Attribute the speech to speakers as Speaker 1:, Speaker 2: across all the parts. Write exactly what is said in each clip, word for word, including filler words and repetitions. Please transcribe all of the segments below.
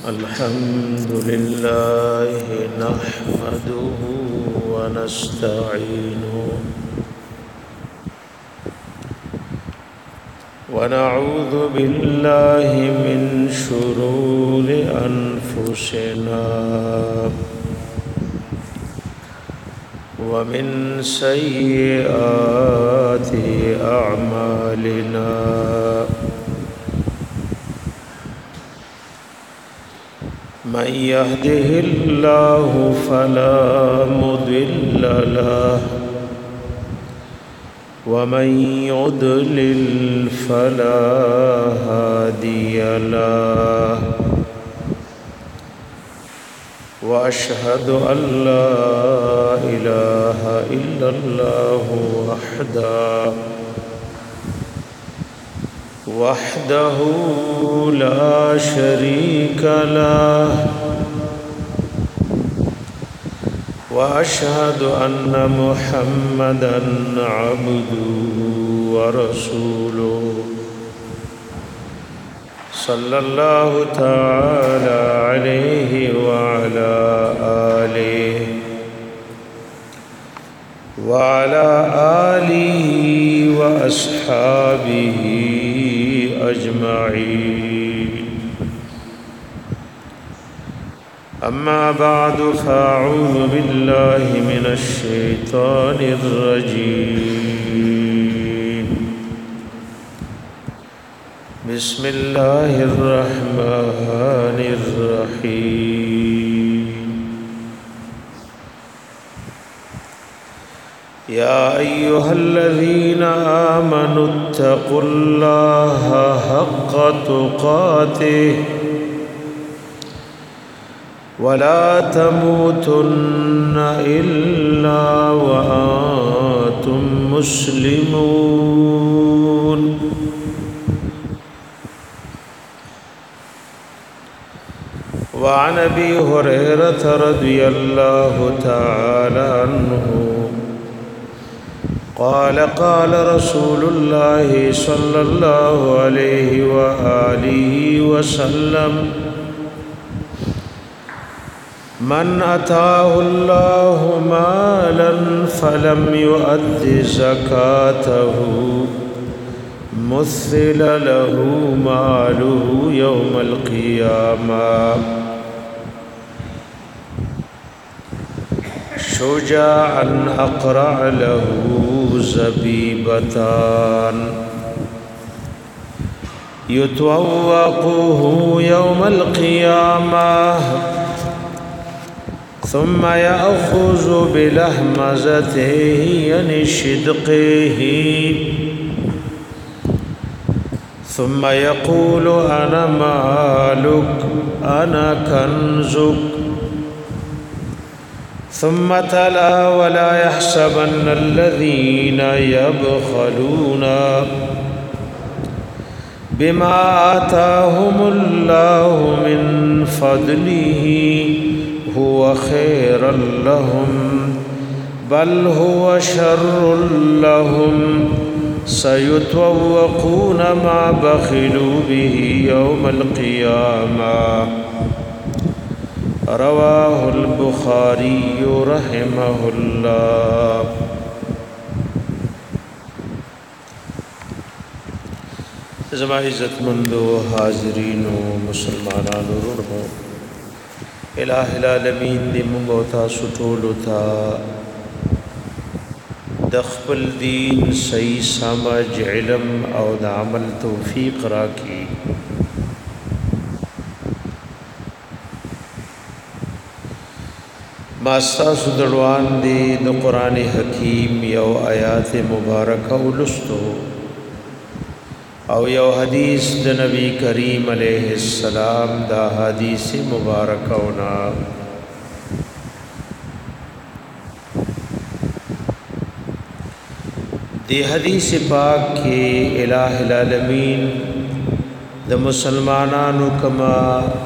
Speaker 1: الحمد لله نحمده ونستعينه ونعوذ بالله من شرور أنفسنا ومن سيئات أعمالنا من يهده الله فلا مضل له ومن يضلل فلا هادي له وأشهد أن لا إله إلا الله وحده وحده لا شريك له وأشهد أن محمدًا عبده ورسوله صلى الله تعالى عليه وعلى آله وعلى آله وأصحابه أجمعين. أما بعد فأعوذ بالله من الشيطان الرجيم. بسم الله الرحمن الرحيم. يا أيها الذين آمنوا اتقوا الله حق تقاته ولا تموتن إلا وأنتم مسلمون. وعن أبي هريرة رضي الله تعالى عنه قال قال رسول الله صلى الله عليه وآله وسلم من أتاه الله مالا فلم يؤد زكاته مثل له ماله يوم القيامة شجاعا أقرع له زبيبتان يتوقه يوم القيامة ثم يأخذ بلهمزته يعني شدقه ثم يقول أنا مالك أنا كنزك ثم تلا ولا يحسبن الذين يبخلون بما آتاهم الله من فضله هو خيرا لهم بل هو شر لهم سيطوقون ما بخلوا به يوم القيامة. رواه البخاري رحمه الله. زما عزت مندو حاضرین و مسلمانان ورونو الہ العالمین دی منگو تاسو ټولو ته د خپل دین صحیح سمج علم او د عمل توفیق راکړي. ما ستاسو دروان دی د قرآن حکیم یو آیات مبارکه ولستو او یو حدیث د نبی کریم علیہ السلام دا حدیث مبارکونا دی حدیث پاک کی الہ العالمین د مسلمانانو کما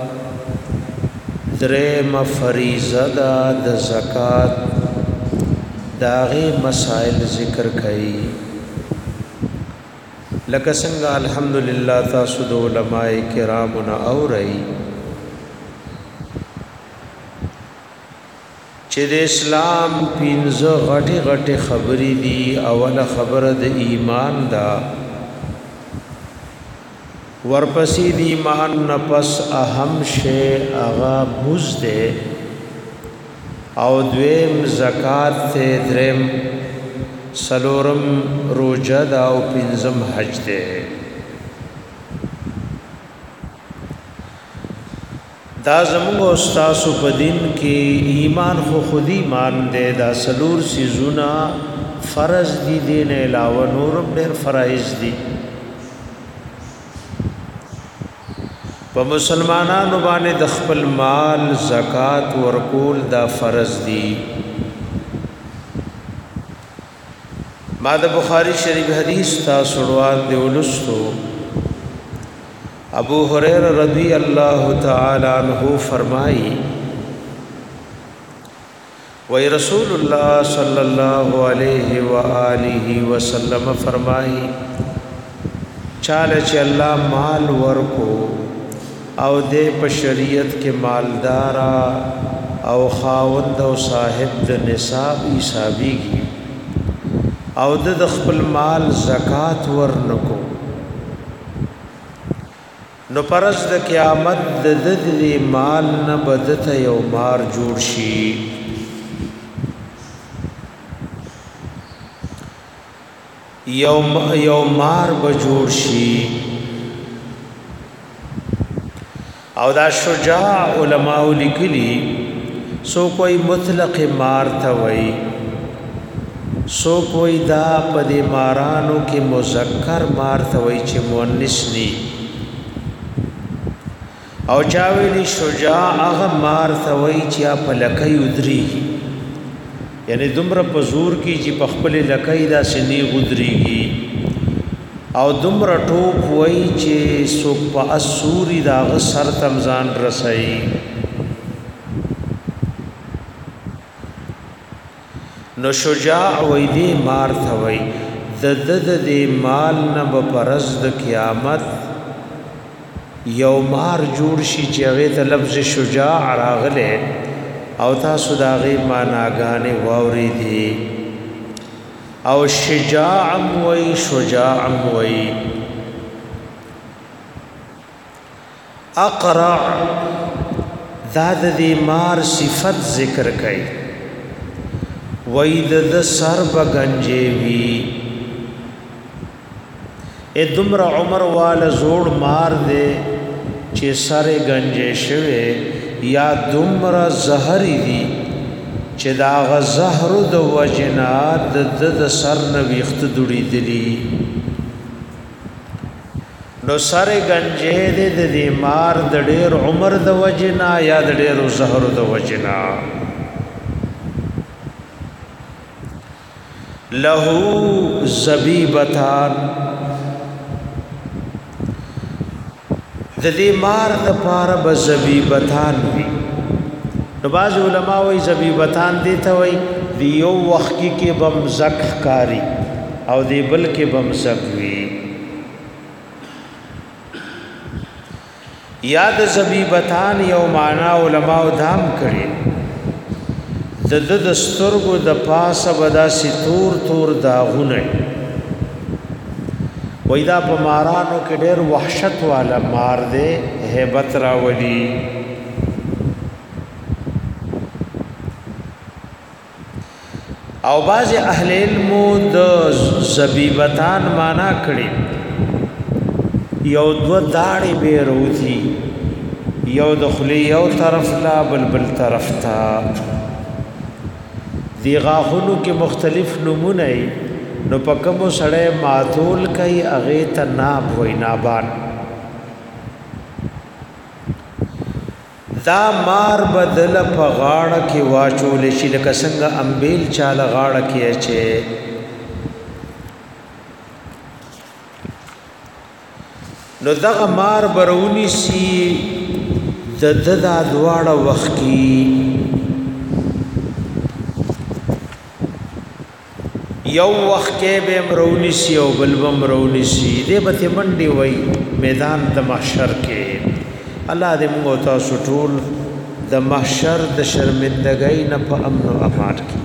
Speaker 1: درم فریضه دا د زکات داغی مسائل ذکر کئی. لکه څنګه الحمدلله تاسو د علماء کرامو نه اورئ چې د اسلام پنځه غټي غټي خبرې دي. اوله خبره د ایمان ده، ورپسې د ایمان نه پس اهم شی هغه مونځ دی، او دویم زکات ته، دریم سلورم روزه ده، او پنځم حج دی. دا زموږ استاد په دین کې ایمان خو خودي ایمان دی، دا سلور سيزونه فرض دي، دین علاوه نورم ډېر فرایض دي. په مسلمانانو باندې د خپل مال زکات ورکول دا فرض دي. ما د بخاری شریف حدیث تاسو وړاندې ولستو. ابو هريره رضی اللہ تعالی عنہ فرمائی، وی رسول اللہ صلی اللہ علیہ وآلہ وسلم فرمائی، چاله چې الله مال ورکو او دې په شریعت کې مالدارا او خاوند او صاحب د نصاب حسابيږي او د خپل مال زکات ورنکو، نو پرز د قیامت د دې مال نه بدته یو مار جوړ شي. یوم یو مار به جوړ شي. او دا شجاع علماء لیکلي، سو کوئی مطلق مار ته وای، سو کوئی دا پدې مارانو کې مذکر مار ته وای چې مؤنث ني، او چاویلی شجاع هغه مار ته وای چې په لکۍ ودرېږي، یعنی دومره په زور کې چې په خپل لکۍ داسې نه ودرېږي، او دومره ټوپ وای چې څوک په اسوري د هغه سر ته ځان رسوي. نو شجاع وای دې مار ته وای د د د مال نه به پرز د قیامت یو مار جوړ شي چې هغه ته لفظ شجاع راغله، او تاسو دا غي معناګانې واورېدې. او شجاع وای شجاع وای. اقرع دا د مار صفت ذکر کړي، وای د سر بغنجې وی ا دمر عمر والا زوړ مار دے چې سره گنجې شوه، یا دمر زهری دی چې دا غ زهر د وجنات د د سر نوښت دوړي دي. نو سره گنجې د دې مار د ډېر عمر د وجنا یا د ډېر زهر د وجنا. له زبیبتان، د دې مار د پاره به زبیبتان وي. نو باز علماء وایي زبیبتان دي ته وایي دی یو وخت کې بم زک کاری او دی بل کې بم زک وي. یاد زبیبتان یو معنا علماء دام کړي، د د دستورګو د پاسه بدا ستور تور داغونه وېدا په مارانو کې ډېر وحشت والا مار دے، hebat راولي. او باز اهل علم د زبیبتان معنا کړي، یو دو داړي به روزي، یو د خلی یو طرف لا بل بل طرف تا، دی غاخونو کې مختلف نمونه، نو پکمو سړی ماتول کوي اغه ته ناب وای نابان. دا مار بدل په غاړه کې واچول شي لکه څنګه امبیل چاله غاړه کې اچي. نو دغه مار برونی سی د د دواړه وخت کې یو وخت کې به مرونی سی او بل به مرونی سی، دې به منډي وای میدان د محشر کې. الله دې موږ تاسو ټول د محشر د شرمندګۍ نه په امن او امان کې.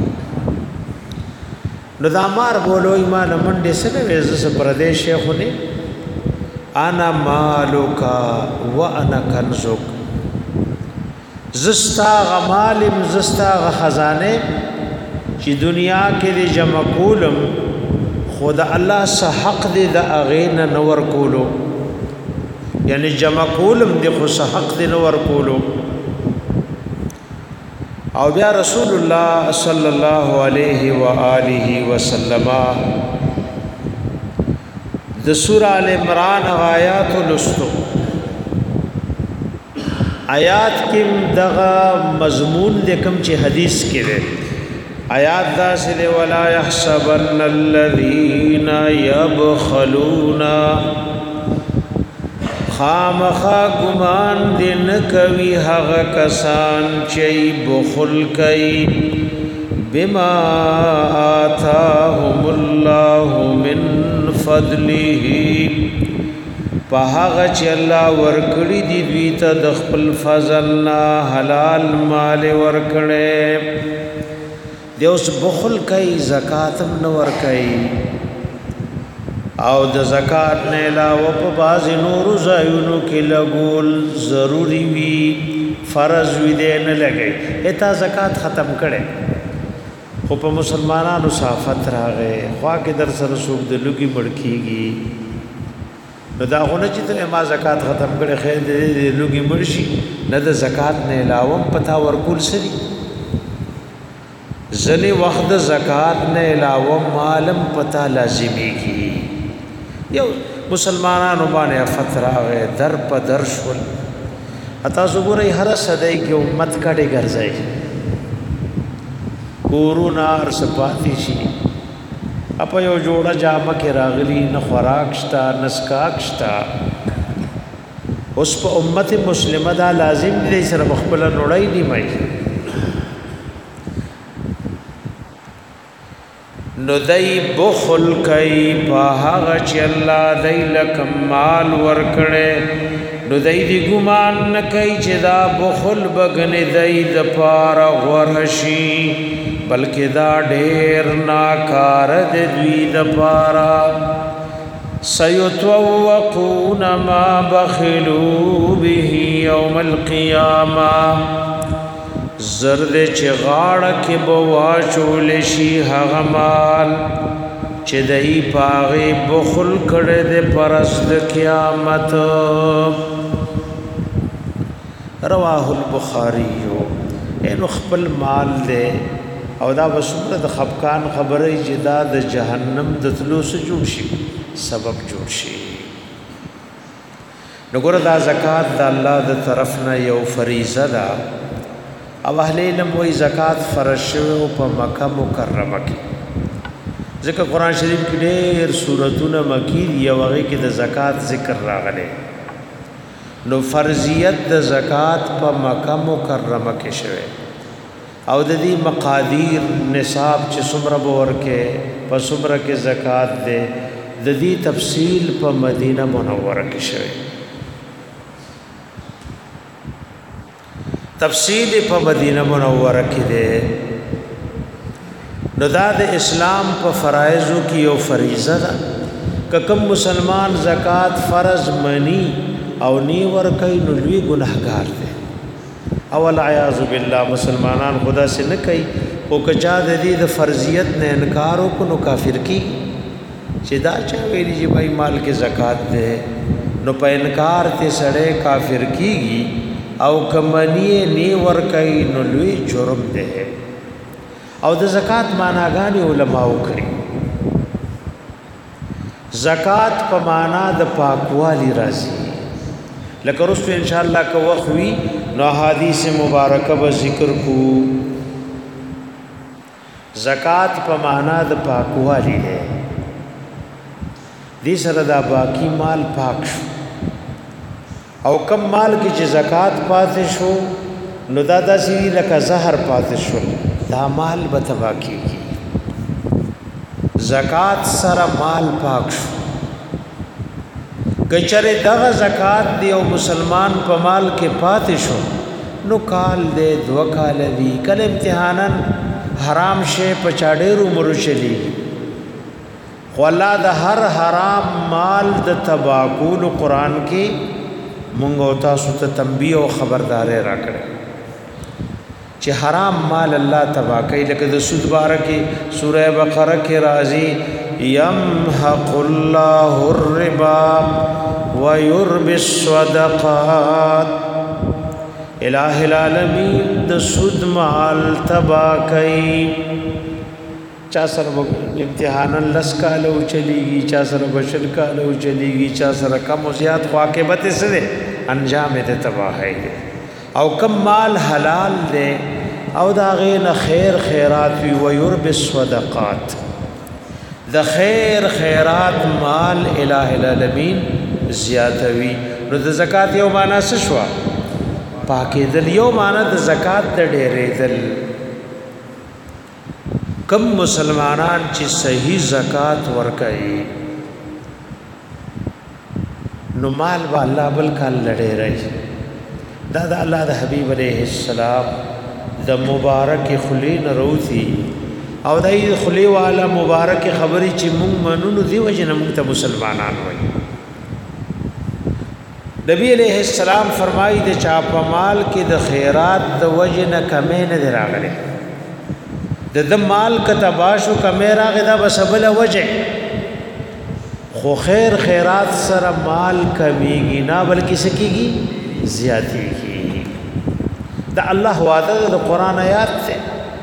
Speaker 1: نو دا مار بولو ایمان منډه سره وېز پردیش خونی انا مالوکا وانا کنزک، زستا غمالم زستا خزانه چې دنیا کې دې جمع کولم خدا الله سه حق دې د اغین نور کولو، یعنی جمع کولم دې خو سه حق دې نور کولو. او بیا رسول الله صلی الله علیه و آله وسلم د سورہ ال عمران آیات لستو آیات کې دغه مضمون د کوم چې حدیث کې ده. آیات دا سره ولا يحسبن الذين يبخلون، خامخا ګمان دې نه کوي هغه کسان چې بخل کوي بما آتاهم الله من فضله، په هغه چې الله ورکړي دي دوی ته د خپل فضل نه حلال مال ورکړي. دی اوس بخل کوي زکات هم نه ورکوي او د زکات نه علاوه په بعض نور ځایونو کې لګول ضروری وي، فرض وي دې نه لګي. اته زکات ختم کړي خو په مسلمانانو صافت راغې خوا کې در سره سوق د لګي مړکیږي. نو دا غونه چې ته ما زکات ختم کړي خیر دې لګي مرشي نه د زکات نه علاوه پتا ورکول سری زنی وخت زکات نه علاوه مالم پتا لازمی کی. یو مسلمانانو باندې فتره غه در په در شول اتا زګوري هر صدای کې امت کډه ګرځي کورونا ار سپاتی شي اپا یو جوړه جامه کې راغلی نه خوراک شتا نسکاک شتا. اوس په امت مسلمه دا لازم دي سره مخبل نړۍ دی مې نو دای بخل کوي په هغه چې الله دای لکم مال ورکړي. نو دای دی ګمان نه کوي چې دا بخل بغنه دای د پاره ورشي بلکې دا ډېر ناکار د دوی د پاره. سيطوقون ما بخلوا به يوم القيامه، زرد چې غاړه کې بواچول شي هغه مال چې دای پاغه بخل کړه د پرست د قیامت. رواه البخاری. انو خپل مال دې او دا وسوره د خفقان خبره جدا د جهنم د تلو سره جوړ شي سبب جوړ شي. نګور دا زکات د الله د طرف نه یو فریضه ده او اهل علم وی زکات فرض شوی په مکه مکرمه کې ځکه قران شریف کې ډېر سوراتونه مکی دی او هغه کې د زکات ذکر راغلی. نو فرضیت د زکات په مکه مکرمه کې شوی او د دې مقادیر نصاب چې څومره ورکه په څومره کې زکات ده د دې تفصیل په مدینه منوره کې شوی. تفصیل په مدینه منوره کې ده. نو دا د اسلام په فرایضو کې یو فریضه ده. ککم مسلمان زکات فرض منی او نی ور کوي نو لوی ګناهګار دی. اول اعوذ بالله مسلمانان خدا سے نه کوي او کچا د دې د فرضیت نه انکار وکړو نو کافر کی. چې دا چا ویلی چې بھائی مال کې زکات ده نو په انکار ته سړی کافر کیږي او کمنی نی ور کوي نو لوی جرم ده. او د زکات معناګانی علما وکړي. زکات په معنا د پاکوالی راځي لکه رسو ان شاء الله کو وخوي نو حدیث مبارکه به ذکر کو. زکات په معنا د پاکوالی ده. دې سره دا باقی مال پاک شو او کم مال کې چې زکات پاتې شو نو دا داسې لکه زهر پاتې شو دا مال به تبا کیږي. زکات سره مال پاک شو. کچره دغه زکات دی او مسلمان په مال کې پاتې شو نو کال دے دو کال دی کل امتحانن حرام شے پچاڑیرو مرو چلی خو اللہ دا ہر حرام مال دا تباکول قرآن کی منگو تاسو تا تنبیہ و خبردارے را کرے چی حرام مال اللہ تباکی لکہ دا سود بارکی سورہ بقرہ کی رازی یمحق اللہ الربا ویربی الصدقات الہ العالمین دا سود مال تباکی چا سر امتحانن لس کالو چلی گی چا سر بشر کالو چلی گی چا سر کم و زیاد خواقبت سے دے انجام دے تباہی دے او کم مال حلال دے او دا غین خیر خیرات وی ویرب الصدقات دا خیر خیرات مال الہ العالمین زیادوی نو دا زکاة یو مانا سشوا پاکی دل یو مانا دا زکاة دا ڈیرے دل کم مسلمانان چی صحیح زکاة ورکئی نو مال با اللہ بلکال لڑے رہی دا دا اللہ دا حبیب علیہ السلام دا مبارک خلین رو تھی او دا ای خلی والا مبارک خبری چی مونگ منونو دی وجہ نمونگ تا مسلمانان ہوئی نبی علیہ السلام فرمائی دا چاپا مال کی دا خیرات دا وجہ نکمین در آگلے دا دا مال کا تباشو کمیر آگے دا بسبل وجہ خو خیر خیرات سر مال کمیگی نا بلکہ سکیگی زیادی کی دا اللہ وعدہ دا قرآن آیات تے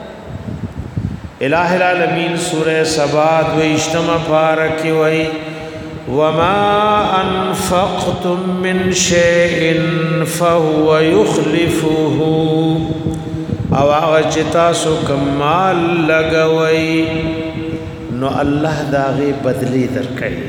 Speaker 1: الہ العالمین سورہ سبات و اجتماع پارکی وئی وما انفقتم من شيء فهو يخلفه او اغجتا سو کمال لگوئی نو اللہ داغی بدلی درکئی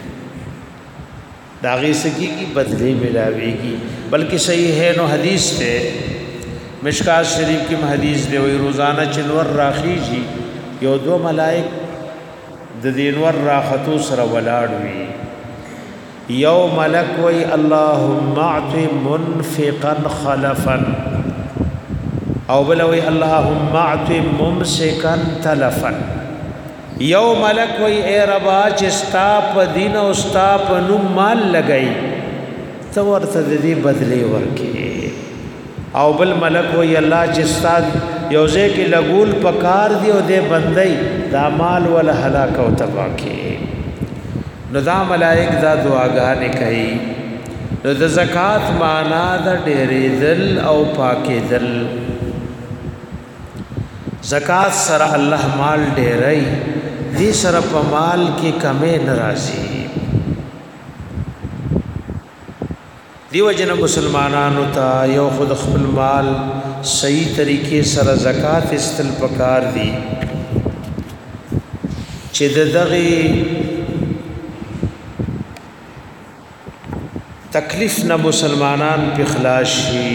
Speaker 1: داغی سکی کی بدلی ملاوی کی بلکہ صحیح ہے نو حدیث تے مشکات شریف کی حدیث دے وی روزانہ چنور راخی جی یو دو ملائک د دینور راختو سر ولاړوي یو ملک وی اللهم اعط منفقا خلفا او بلوی اللهم اعط ممسكا تلفا یو ملک وی اے ربا چستا په دین او ستا په نوم مال لګئی تو ورته دې بدلی ورکې او بل ملک وی الله چستا یوزے کی لگول پکار دی او دے بندئی دا مال والا ہلاک و تباہ کی نو دا ملائک دا دعاگانے کہی نو دا زکاة مانا دا ڈیری دل او پاکی دل زکاة سر اللہ مال ڈیرئی دی سر پا مال کی کمی نرازی دیو جن مسلمانانو تا یو خود خپل مال صحیح طریقے سر زکاة استل پکار دی چه دغی تکلیف نہ مسلمانان پی خلاص شي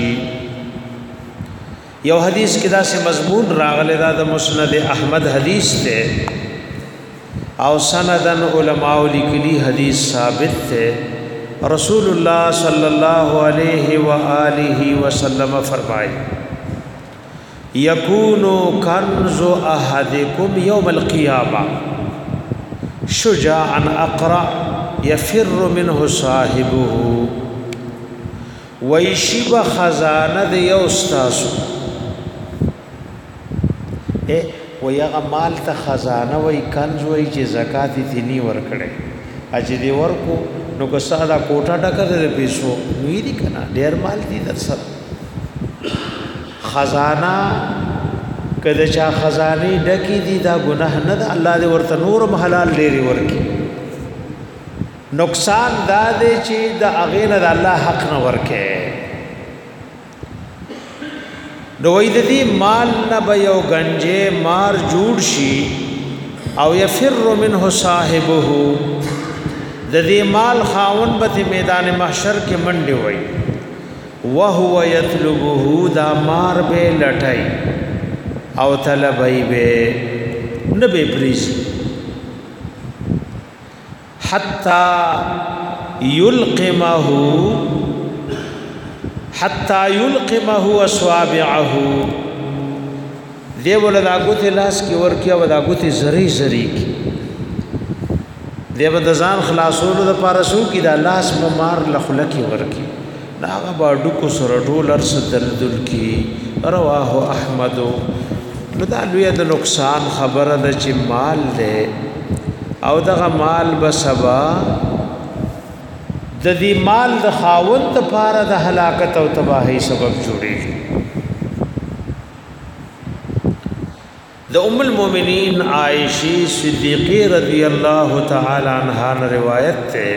Speaker 1: یو حدیث کدا سے مضمون راغل دا, دا مسند احمد حدیث تے او سندن علماء لکلی حدیث ثابت تے رسول اللہ صلی اللہ علیہ وآلہ وسلم فرمائے یکون کنز احدکم یوم القیامہ شجاعا اقرأ یفر منه صاحبه ویشیب خزانه دی یوستاسو اے ویغا مال تا خزانه وی کنز وی چی زکاة تینی ورکڑے اچی دی ورکو نو کسا دا کوٹا ڈکر دی پیسو نوی دی کنا دیر مال دی در سر خزانه کده چا خزانی ڈکی دی دا گناہ ند اللہ دی ورطا نورم حلال دیری ورکی نقصان دا دے چی دا اغین دا اللہ حق نہ ورکے نوید دی مال نبا یو گنجے مار جوڑ شی او یفر منہ صاحبہ دا دی مال خاون بتی میدان محشر کے منڈی ہوئی وہو یطلبہ دا مار بے لٹائی او طلبائی بے نبے پریزی حتی یلقمہو حتی یلقمه اصوابعه دی ولا دا ګوتې لاس کې ورکیا و دا ګوتې زری زری کی دی به د ځان خلاصولو د پارسو کې دا لاس ممار لخلکی ورکی دا هغه باډو کو سره ټول ارس دردل کی رواه احمد نو دا لوی د نقصان خبره ده چې مال ده او دغه مال به سبا د دې مال د خاوند لپاره د هلاکت او تباہی سبب جوړیږي د ام المؤمنین عائشہ صدیقہ رضی اللہ تعالی عنہا روایت ہے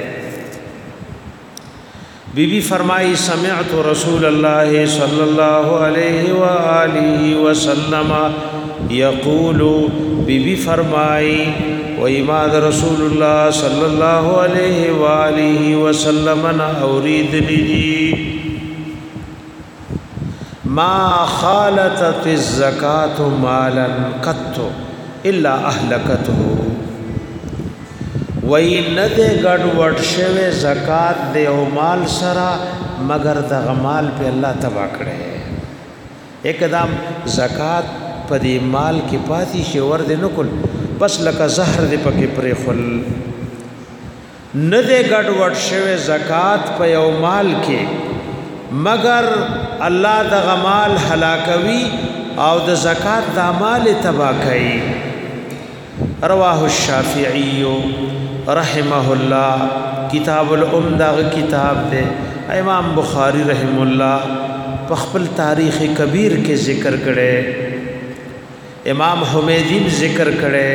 Speaker 1: بی بی فرمائی سمعت رسول اللہ صلی اللہ علیہ وآلہ وسلم یقول بی بی فرمائی و اماد رسول اللہ صلی اللہ علیہ وآلہ وسلم اورید لی ما خالطت الزکاة مالا قط الا اهلكته وی ندے گڑ وڑ شوے زکاة دے او مال سرا مگر دا غمال پہ اللہ تباہ کرے اقدام زکاة پا دی مال کی پاتی شور دے نکل بس لکا زہر دے پکی پری خل ندے گڑ وڑ شوے زکاة پا او مال کے مگر اللہ دا غمال ہلاکوی او دا زکاة دا مال تباہ کئی رواہ الشافعی رحمہ اللہ کتاب العمدہ کتاب دے امام بخاری رحم اللہ پخپل تاریخ کبیر کے ذکر کرے امام حمیدین ذکر کرے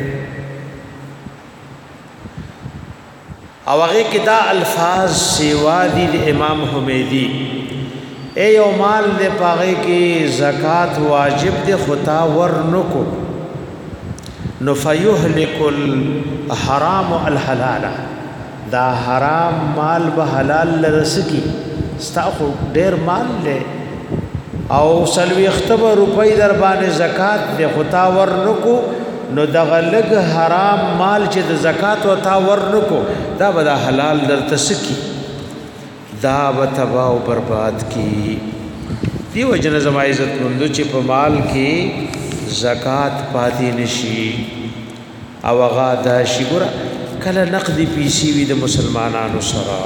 Speaker 1: او هغه کې دا الفاظ سیوا دي د امام حمیدی اے یو مال دے پاغه کې زکات واجب دے خطا ورنکو نو فیهلک الحرام الحلال دا حرام مال به حلال لرسکی استاخو ډیر مال له او سلوی اختبر روپۍ در باندې زکات دے خطا ورنکو نو دغه لګ حرام مال چې د زکات او تا ورنکو دا به د حلال درته سکی دا به تباہ او برباد کی دی وجنه زما عزت مند چې په مال کې زکات پاتې نشي او هغه د شګره کله نقدي پیسې وي د مسلمانانو سره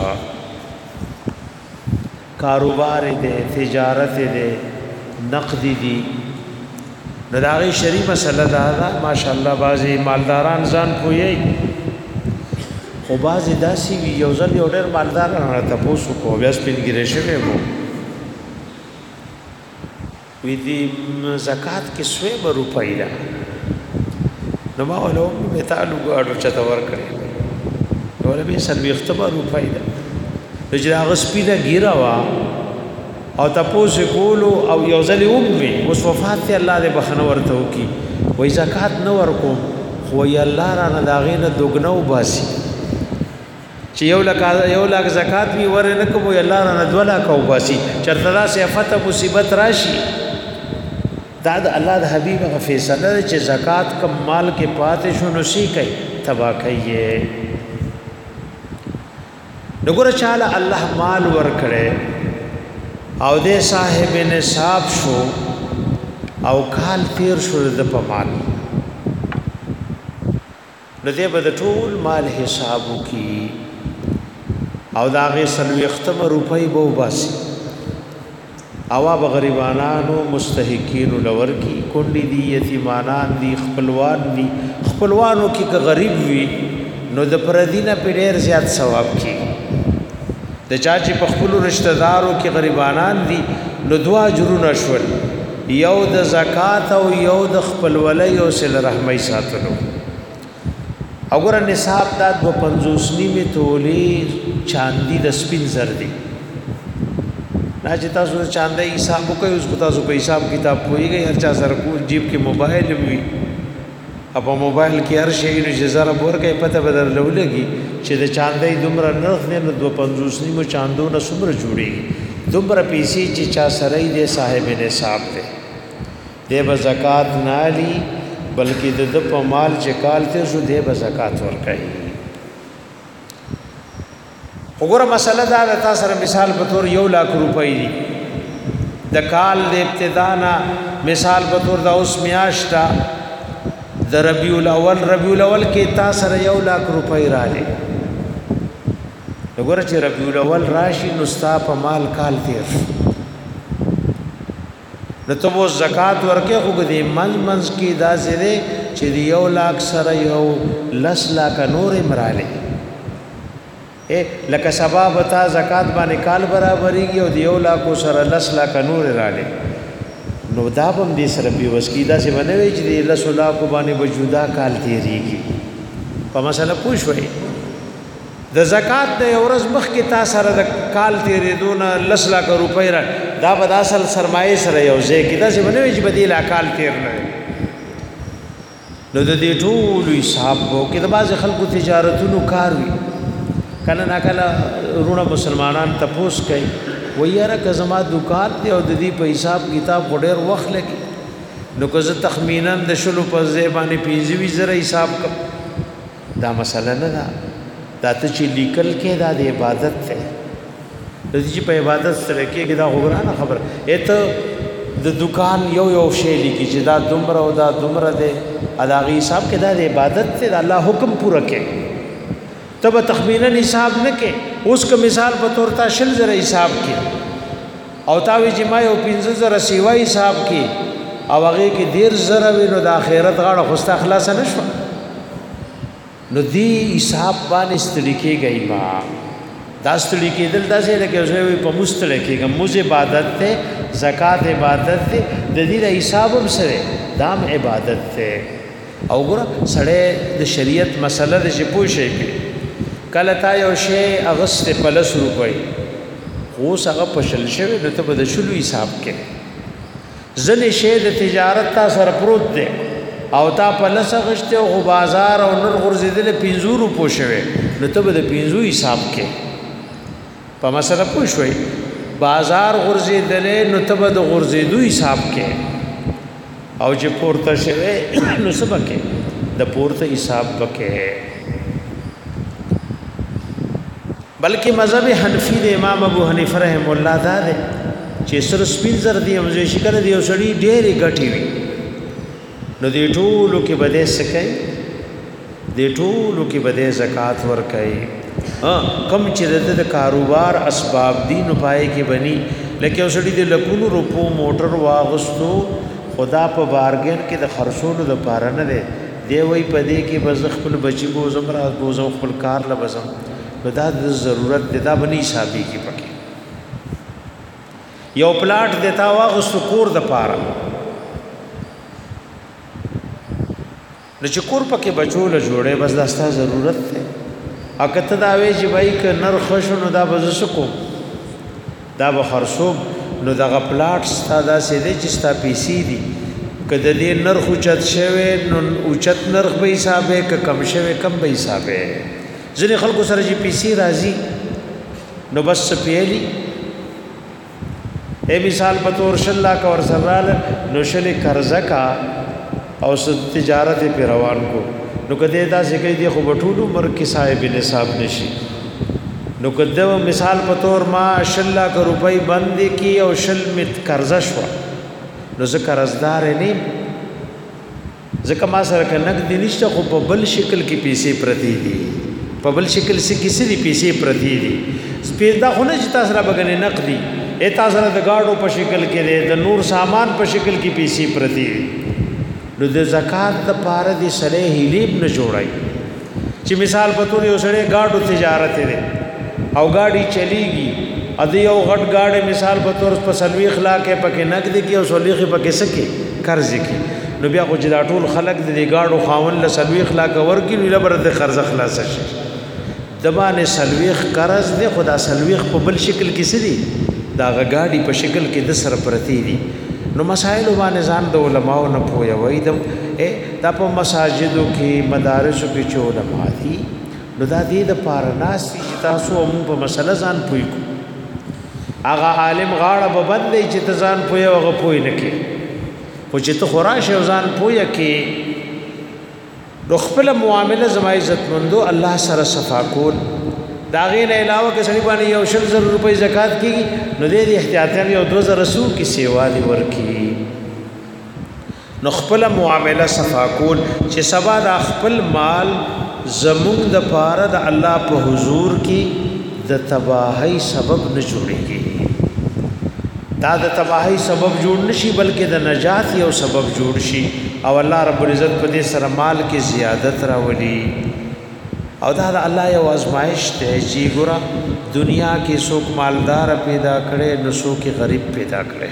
Speaker 1: کاروبار دې تجارت دې نقدي دي نو دا غي شری مسله دا دا ماشاءالله بعضی مالداران ځان پوي خو بعضی داسي وی یو ځل یو ډېر مالدار نه تاسو کو بیا سپینګری شوی وو وی دي زکات کې سوې به روپۍ ده نو ما ولو به تعالو غاړو چته ور کړی نو له به سلوي اختبار روپۍ ده چې هغه سپینه ګیرا وا او تاسو کولو او یو ځل امي اوس وفات ته الله دې بخنه ورته وکي وای زکات نه ورکو خو ی الله را نه داغینه دوګنو باسي چې یو لک یو لک زکات می ورنه کوم ی الله را نه دولا کو باسي چرته دا صفته مصیبت راشي دا د الله د حبیب غ فیصله چې زکات کم مال کې پاتې شو نو سی کوي تبا کوي نګور چاله الله مال ور کړي او دې صاحب نصاب شو او کال تیر شو د پمال نو دې بد ټول مال حسابو کی او داغه سلوي ختم روپۍ بو باسي او به غریبانو مستحقین لور کی کونډي دي یتیمانان دي خپلوان دي خپلوانو کی که غریب وي نو د پردینه په ډیر زیات ثواب کی د چاچی په خپل رشتہ دارو کې غریبانان دي نو دوا جرونه شول یو د زکات او یو د خپل ولای او سل رحمی ساتلو وګوره نصاب دا دو پنځوس نیمه تولی چاندی د سپین زر دی نه چې تاسو چاندی حساب کوئ اوس تاسو په حساب کتاب کوئږي هر چا سره کو جیب کې موبایل وي په موبایل کې هر شی نو جزاره ورکه پته بدل لولګي چې د چاندی دومره نرخ نه نو دو پنځوس نیمه چاندو نه څومره جوړي دومره پیسې چې چا سره دې صاحب نصاب دی دې به زکات نه لی بلکې د په مال چې کال ته شو دې به زکات ورکړي وګوره مسله دا ده تاسو سره مثال په تور یو لاک روپۍ دي د کال د ابتدا نه مثال په تور د اوس میاشتا د ربیع الاول ربیع الاول کې تاسو سره یو لاک روپۍ راځي وګوره چې ربیع الاول راشي نو ستا په مال کال تیر نو ته وو زکات ورکې خو دې منځ منځ کې دا زره چې یو لاک سره یو لس لاک نور مراله اے لکه سبب تا زکات باندې کال برابرېږي او یو لاک سره لس لاک نور راله نو دا هم دې سره به وسکیدا چې بنوي چې لس لاک باندې وجودا کال تیریږي په مسله پوښوي د زکات د ورځ مخ کې تا سره د کال تیرېدون لس لاک روپۍ را دا به اصل سرمایه سره یو ځای کې دا چې بنوي چې بدیل کال تیر نه نو د دې ټول حساب وو کې د باز خلکو تجارتونو کار وي کله نا کله رونه مسلمانان تپوس کوي ویاره که زما دکان دی او د دې په حساب کتاب ډېر وخت لګي نو که زه تخمینا د شلو په ځای باندې پنځه ویشت زره حساب کوم دا مسله نه ده دا ته چې لیکل کې دا د عبادت ده د دې په عبادت سره کې دا وګرانه خبر اته د دکان یو یو شی لیکي چې دا دومره او دا دومره ده اداغي حساب کې دا د عبادت ته الله حکم پوره کوي تب تخمینا حساب نه کې اوس که مثال په تور تا شل زره حساب کې او تاوی جما یو پنځه زره سیوا حساب کې او هغه کې ډیر زره وینو د اخرت غاړه خوستا خلاص نه شو نو دی حساب باندې ستړي کېږي ما دا ستړي کېدل داسې لکه اوسه په مستړي کېږي موږ عبادت ته زکات عبادت ته د دې د حساب هم سره دام عبادت ته او ګره سړی د شریعت مسله د شپو شي کې کله تا یو شی اغست پلس روپۍ خو څنګه پشل شوی نو ته به د شلو حساب کې ځنې شی د تجارت تا سره پروت دی او تا پلس اغشته او بازار او نور غرزیدل پنځو روپو شوی نو ته به د پنځو حساب کې په مسله پوښوي بازار غرزیدل نو ته به د غرزیدو حساب کې او چې پورته شوی نو سبکه د پورته حساب وکې بلکې مذهب حنفی د امام ابو حنیفه رحم الله دا ده چې سر سپین زر دی موږ شکر دی او سړی ډېرې غټي وي نو دې ټولو کې بده سکي دې ټولو کې بده زکات ور کوي ها کم چې د کاروبار اسباب دي نو پای کې بني لکه سړی د لکونو روپو موټر واغستو خدا په بارګن کې د خرصولو د پاره نه دی دی وای په دې کې بز خپل بچي بو زمرا بو زم خپل کار لبزم نو دا د ضرورت دیتا بنی حسابي کې پکې یو پلاټ دیتا واغستو کور د پاره نو چې کور پکې بچو له جوړې بس داستا ضرورت ده اکته دا وی چې بای ک نر خوشو نو دا بز سکو دا به خرصوب نو دا غپلاټ ستا دا سیده چې ستا پیسي دي کده دې نرخ اوچت شوه نو اوچت نرخ به حسابه ک کم شوه کم به حسابه ځنې خلکو سره چې پیسي راځي نو بس پیالي اے مثال په تور شلا کا ور سره نو شل قرضه کا او تجارت په روان کو نو کده دا څنګه دی خو بټول عمر کې صاحب نصاب نشي نو کده مثال په تور ما شلا کا روپۍ بند کی او شل مت قرضه شو نو زه قرضدار نه ځکه ما سره کنه د نشته خو په بل شکل کې پیسې پرتی دي په بل شکل سي کسی دي پیسې پرتی دي سپیدا خو نه چې تاسو را بغنه نقدي اې تاسو را د گاډو په شکل کې د نور سامان په شکل کې پیسې پرتی دي نو د زکات د پاره دي سره هلیب نه جوړای چې مثال په تور یو سره گاډو تجارت دی او گاډي چلیږي ا دې یو غټ گاډي مثال په تور په سلوي اخلاق پکې نقد کې او سلیخي پکې سکه قرض کې نو بیا خو جدا ټول خلق د گاډو خاون له سلوي اخلاق ورکی نو لبر د قرض خلاص شي دبانه سلويخ قرض دی خدا سلويخ په بل شکل کې سدي دا غاډي په شکل کې د سر پرتی دي نو مسائل باندې ځان د علماء نه پوي وای دم اے دا په مساجدو کې مدارسو کې چې علماء دي نو دا دې د پارناس چې تاسو هم په مسله ځان پوي کو هغه عالم غاړه به بندې چې ته ځان پوي او هغه پوي نه کې خو چې ته خوراشه ځان پوي کې نو خپل معامله زما عزت مندو الله سره صفا کول دا غي نه علاوه کې سړي باندې یو شل زر روپۍ زکات کیږي نو دې احتیاطاً یو دو زر رسول کې سیوا دی ورکی نو خپل معامله صفا کول چې سبا د خپل مال زمونږ د پاره د الله په حضور کې د تباہی سبب نه جوړيږي دا د تباہی سبب جوړ نشي بلکې د نجات یو سبب جوړ شي او الله رب العزت په دې سره مال کې زیادت راولي او دا د الله یو آزمائش ته چې ګره دنیا کې څوک مالدار پیدا کړي نو څوک غریب پیدا کړي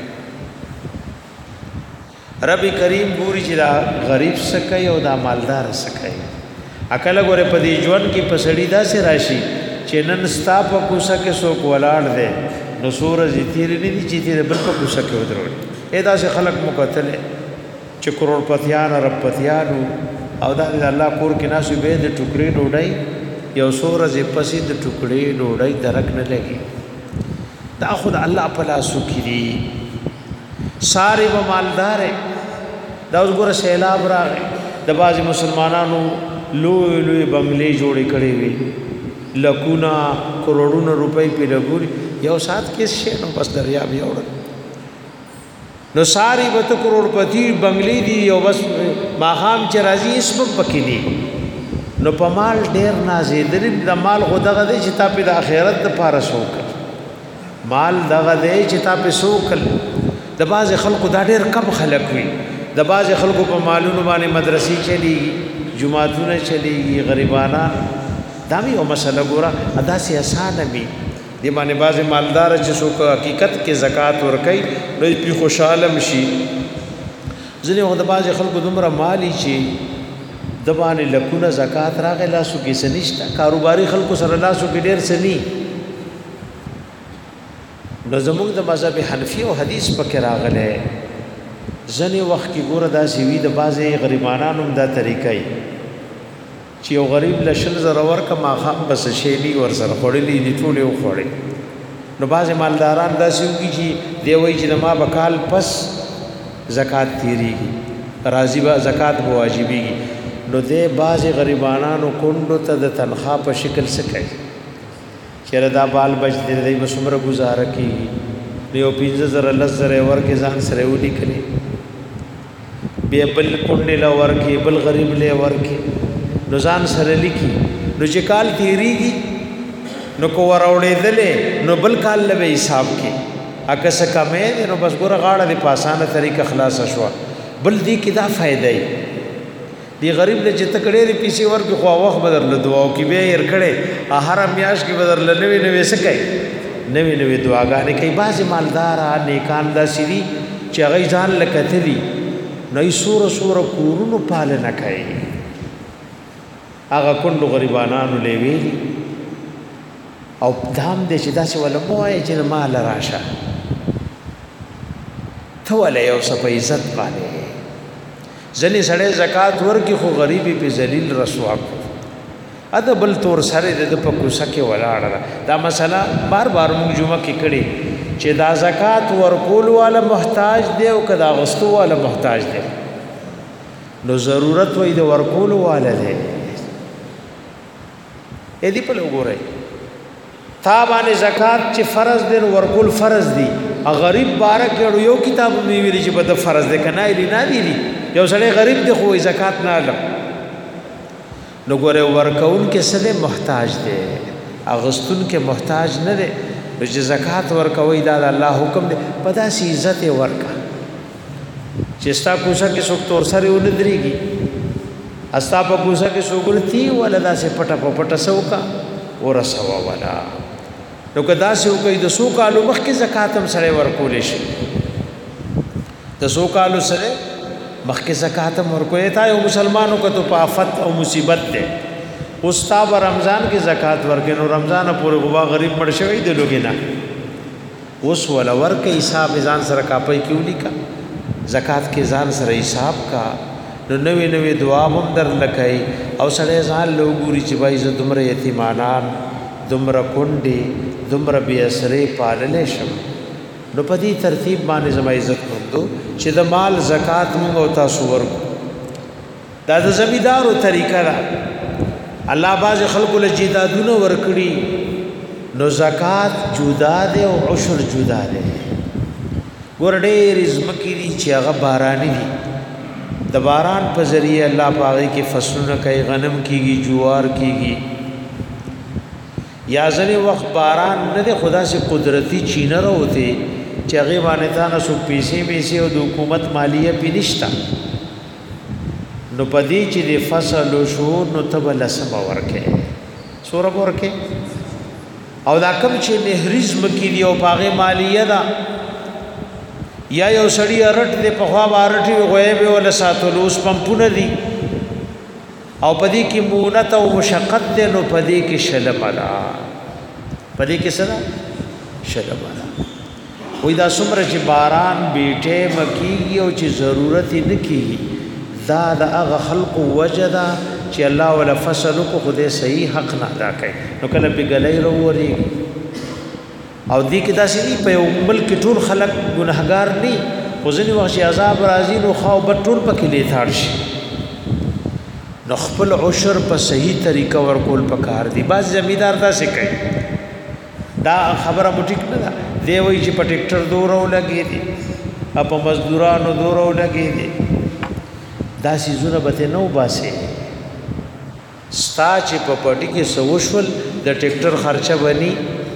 Speaker 1: رب کریم ګوري چې دا غریب سکه او دا مالدار سکه اکل ګوره په دې ژوند کې پسړی دا سي راشي چې نن ستا په کوڅه کې څوک ولاړ دی نو سورج تیر نه دي چې تیر بل په کوڅه کې ودرول اې دا سه خلق مقتل چې کروڑپتیان ربپتیانو او دا الله کور کې ناسو به د ټوکري ډوډۍ یو سورج پسې د ټوکري ډوډۍ درک نه لګي دا خود الله په لاسو کې دي ساري و مالدار دا اوس ګوره سیلاب راغی د بعض مسلمانانو لوی لوی بنگلې جوړې کړې وي لکونه کروڑونو روپۍ په لګوري یو سات کې شي نو بس دریاب یوړ نو ساری وته کروڑپتی بنگلې دی یو بس ماخام چې راځي اسم پکې دي نو په مال ډېر نازې درې د مال خدغه دې چې تا په د آخرت د پاره شوک مال دغه دې چې تا په سوکل د باز خلکو دا ډېر کم خلک وي د باز خلکو په مالونو باندې مدرسې چلی جمعهونه چلیږي غریبانا دا مې او مسله ګوره ادا سي آسان وي دی باندې باز مالدار چې څوک حقیقت کې زکات ورکي نو په خوشاله مشي ځنه هغه د باز خلکو دومره مالي چې د باندې لکونه زکات راغی لاسو کې سنشت کاروباري خلکو سره لاسو کې ډېر سني نو زموږ د مذهب حنفي او حدیث پکې راغله ځنه وخت کې ګوره دا سی وی د بازي غریبانو دا طریقې چې یو غریب لشل زره ورکه ماخام بس شی دی ور سره خړلې دي ټوله وخړې نو باز مالداران دا سی وی چې دی وای چې ما بکال پس زکات تیریږي راضی با زکات به واجبېږي نو دې باز غریبانو کندو ته د تنخواه په شکل سکه چیرې دا بال بچ دې د مسمره گزاره کیږي یو پنځه زره لس زره ورکه ځان سره ودی کړي بیا بل کونډه لا ورکه بل غریب له ورکه نو ځان سره لیکي نو چې کال تیریږي نو کو وراوړې دلې نو بل کال له حساب کې اګه څه کمې نو بس ګوره غاړه د پاسانه طریقه خلاص شو بل دې کې دا فائدې دی غریب له چې تکړې ری پیسې ورکه خو وخت بدر له دعاو کې به ير کړي هر میاش کې بدر له نوې نوې سکه نوې نوې دعاګانې کوي باز مالدار نیکان دا سړي چې هغه ځان لکتلی نو یې سور سور کورونو پالنه کوي هغه کندو غریبانانو لوي او دام دې چې داسې ولا موای چې مال راشه ته ولا یو څه په عزت باندې ځنې سړی زکات ورکي خو غریبي په ذلیل رسوا کو اته بل تور سره د په کوڅه کې ولاړه دا مسله بار بار موږ جمعه کې کړي چې دا زکات ورکول والا محتاج دی او کدا غستو والا محتاج دی نو ضرورت وې د ورکول والا دی اې دی په لګورای تا باندې زکات چې فرض دی ورکول فرض دی غریب بارک یو کتاب مې ویل چې په فرض دی کنه ای نه دی یو سړی غریب دی خو زکات نه لګ نو ګوره ورکون کې سده محتاج دی اغستون کې محتاج نه دی چې زکات ورکوي دا الله حکم دی پدا سي عزت ورکا چې ستا کوڅه کې څوک تور سره وندريږي استا په کوڅه کې څوک ورتي ولدا سه پټه په پټه سوکا ورسوا ولا نو کدا سه کوي د سو کالو مخ کې زکات هم سره ورکول شي د سو کالو سره مخکې زکات ورکوي تا یو مسلمانو کو ته په آفت او مصیبت ده اوستا په رمضان کې زکات ورکې نو رمضان پورې غوا غریب مړ شوی دی لوګینا اوس ولا ورکې حساب ځان سره کاپي کیو لیکا زکات کې ځان سره حساب کا نو نوې نوې دعا هم در لکای او سړی ځان لوګوري چې بای زه دومره یتیمانان دومره کونډي دومره بي اسرې پاللې شم نو په دې ترتیب باندې زما عزت وکړو چې د مال زکات موږ او تاسو ورکو دا د زمیدارو طریقه ده الله باز خلق له جیدادونه ورکړي نو زکات جدا ده او عشر جدا ده. ګور ډېر ځمکې دي چې هغه باراني دي، د باران په ذریعه الله پاغي کې فصلونه کوي، غنم کیږي، جوار کیږي. یا ځنې وخت باران نه دی، خدا سے قدرتی چینه راوته چې هغه باندې تا سو پیسې پیسې او د حکومت مالیه پې نشته، نو پدې چې د فصل شو نو تب لسم ورکه سوره ورکه. او دا کم چې نهریز مکی دی او پاغه مالیه دا یا یو سړی رټ دې په خوا بارټي غوېبه ولا ساتلوس پمپونه دي او پدې کې مونت او مشقت دې نو پدې کې شلم الا پدې کې سره شلم الا. وې دا څومره چې باران بیٹه مکیږي او چې ضرورت نه کیږي، دا د هغه خلق وجدا چې الله ولا فصل کو خدای صحیح حق نه ادا کوي، نو کله په غلې ورووري. او دې کې داسې نه په ملک ټول خلق ګناهګار نه، خو ځینې وخت عذاب راځي نو خو به ټول پکې لیثار شي، نو خپل عشر په صحیح طریقه ورکول پکار دي. بعض زمیدار داسې کوي، دا خبره مټیک نه ده، دی وایي چې په ټریکټر دورو لګي دي، په مزدورانو دورو لګي دي، دا سيزونه به نه وباسي. ستا چې په پټي کې سوشول د ټریکټر خرچه بني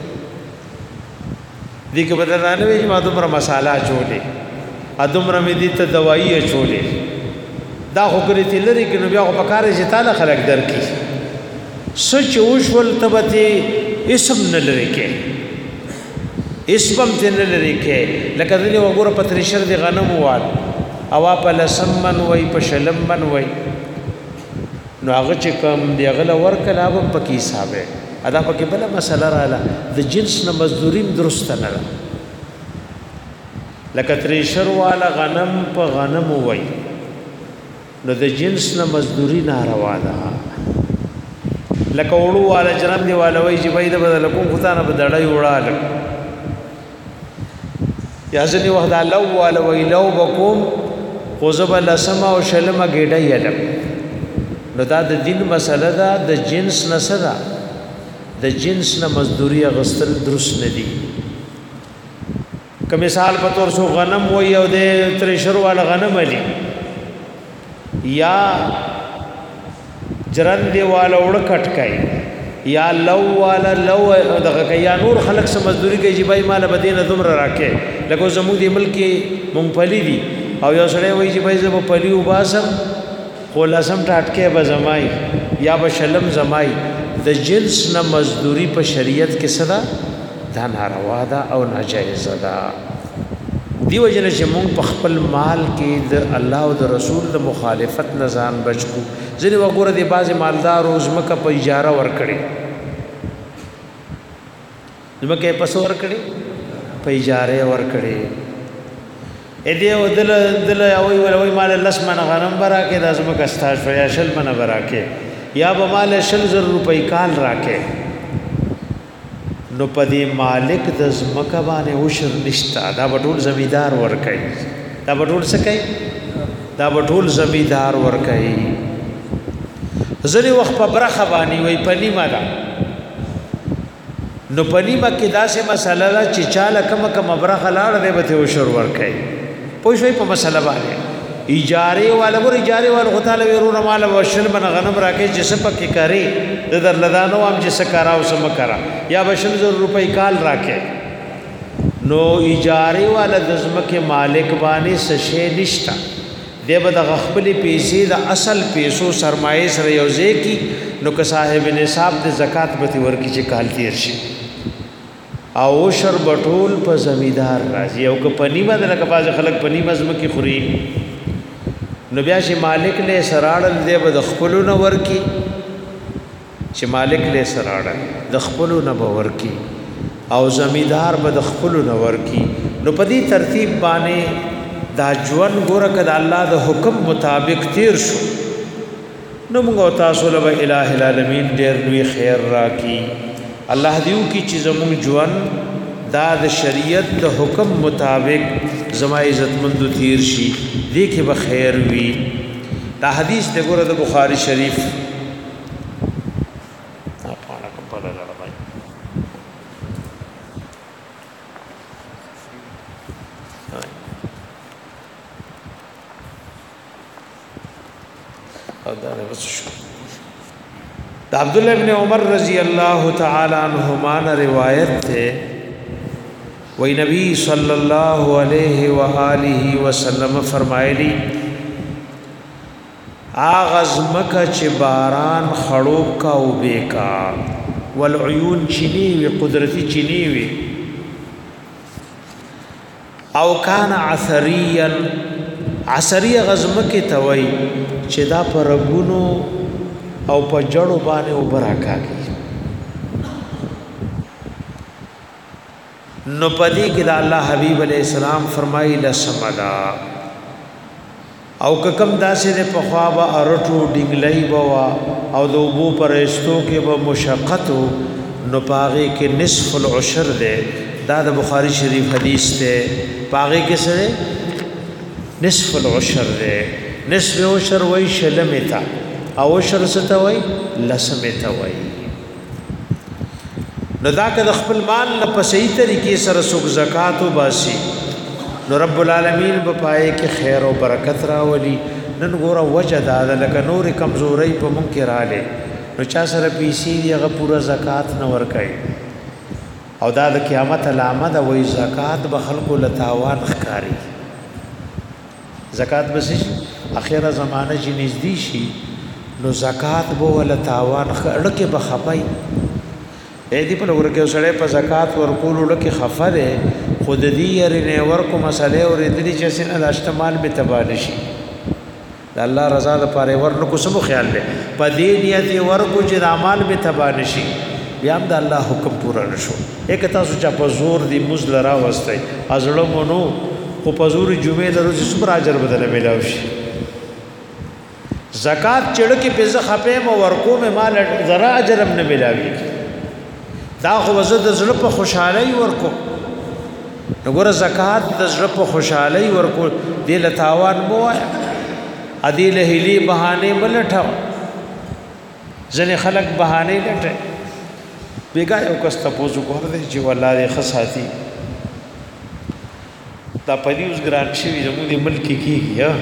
Speaker 1: دي کې بدلانه وي، ما دومره مساله چولې ادمره مې دي ته دوايي چولې، دا خو ګرې تلري کې نو بیا په کار چې تعالی خلق درکې سچ وشول تبته اسم نه لري کې اسم ته نه لري کې لکه دې وګوره پتریشر دي غنم وال او په لسمن وای په شلمن وای، نو هغه چې کوم دی غله ورکلا به پکې حسابه ادا پکې بل مسله رااله د جنس نه مزدوریم درست نه ده. لکه تریشر والا غنم په غنم وای، نو د جنس نه مزدوری ناروا ده. لکه وړو والا جنم دی والا وای چې بای د بدل کوم خدانه په دړای وړاله، یا ځنی وخت لو والا وای لو بکوم خو زب لسما او شلمه ګډه یلم، نو دا د دین مسله ده، د جنس نه صدا د جنس نه مزدوری غستل درست نه دي. که مثال په تور سو غنم وای او د تریشر والا غنم علی یا جرن دی والا وړ کټکای یا لو والا لو دغه یا نور خلق سم مزدوری کوي چې بای مال بدینه دومره راکې. لکه زمو دی ملک مونږپلی دي او یو سړی وای چې بای زه په پلی وباسم خو لازم ټاټکې به زمای یا به شلم زمای. د جنس نه مزدوری په شریعت کې صدا دا ناروا ده او ناجایز ده. دیو جن چې مونږ په خپل مال کې د الله او د رسول د مخالفت نزان بچو. ځنې وګوره دی بعض مالدار او زمکه په اجاره ورکړي، زمکه په سور ورکړي په اجاره ورکړي، ا دې ودل دل او وی مال لس من غنم برا کې د زمکه استاج یا شل من برا کې یا به مال شل زر روپۍ کال راکې، نو پدې مالک د زمکه باندې عشر نشتا، دا بټول زمیدار ور کوي، دا بټول څه کوي، دا بټول زمیدار ور کوي. ځلې وخت په برخه باندې وای پنیمه ده، نو پنیمه کې داسې مسله ده چې چاله کم کم برخه لاړ دی به ته عشر ور کوي. پوه شوي په مسله باندې اجاره والا ور اجاره والا غتاله ورونه مال وشل بن غنم راکې چې سپکه کوي د درلدانو هم چې سکارا او سم کرا یا بشل زر روپۍ کال راکې، نو اجاره والا د زمکه مالک باندې سشه نشتا، دی به د خپل پیسې د اصل پیسو سرمایه سره یوځای کی، نو که صاحب نصاب د زکات به ورکی چې کال تیر شي او شر بټول په زمیدار راځي. او که پنیمه د لکه باز خلک پنیمه زمکه خوري، نو بیا چې مالک له سراړل دی به د خپلو نه ورکی، چې مالک له سراړل د خپلو نه به ورکی او زمیدار به د خپلو نه ورکی. نو په دې ترتیب باندې دا ژوند ګوره که د الله د حکم مطابق تیر شو، نو موږ تاسو له الٰه العالمین ډېر لوی خیر راکړي. الله دیو کی چې زموږ ژوند دا د شریعت د حکم مطابق زما عزتمند تیر شي، دې کې به خیر وي. دا حدیث د ګوره د بخاری شریف او دا بس شو عبد الله ابن عمر رضی اللہ تعالی عنہما نے روایت تے وہی نبی صلی اللہ علیہ وآلہ وسلم فرمائے لی آغاز مکہ چھ باران خڑوب کا او بیکا والعیون چنیوی قدرتی چنیوی او کان عثریا عثری غزمکی توی چه دا پر رگونو او په جړو باندې وبراکاږي نو پدې کې دا الله حبيب عليه السلام فرمایي لسمدا او ککم داسې د پخوابه ارټو ډنګلای بوا او د وبو پرستو کې به مشقت نو پاغه کې نصف العشر ده دا د بخاری شریف حدیث ته پاغه کې سره نصف العشر ده نصف العشر وای شلمتا او عشر ستوي لسمتا وای نو دا که د خپل مال نه په صحیح طریقې سره سوق زکات او باسي نو رب العالمین په پای کې خیر او برکت راولي نن ګوره وجه دا لکه نور کمزوري په مونږ کې رااله نو چا سره پیسې دی هغه پورا زکات نه ورکړي او دا د قیامت علامه ده وای زکات به خلکو لتاوان ښکاری زکات به شي اخیره زمانه چې نږدې شي نو زکات به ول تاوان خړکه به خپای اې دی په لور کې سړی په زکات ورکول لکه خفره خود دې يرنه ورکو مسالې او دې چې سن د اشتمال به تبال شي د الله رضا د پاره ورنکو سمو خیال له په دې نیت ورکو چې د اعمال به تبال شي بیا د الله حکم پورا نشو یک تاسو چا په زور دی مزل را وستای ازړو مونو خو په زور جمعې درو چې سپر اجر بدله ملاوي شي زکات چړ کې په ځخه مو ورکو مې مال زرا اجرم نه ملاوي دا خو وزد زړه په خوشحالي ورکو وګوره زکات د زړه په خوشحالي ورکو دې لتاوان مو آیا ادي له هلي بهانه بلټاو ځنه خلق بهانه لټه بیګا یو کس تاسو کوه دې چې والله خصاتی دا پدی اوس ګران شي زموږ د ملک کېږي یا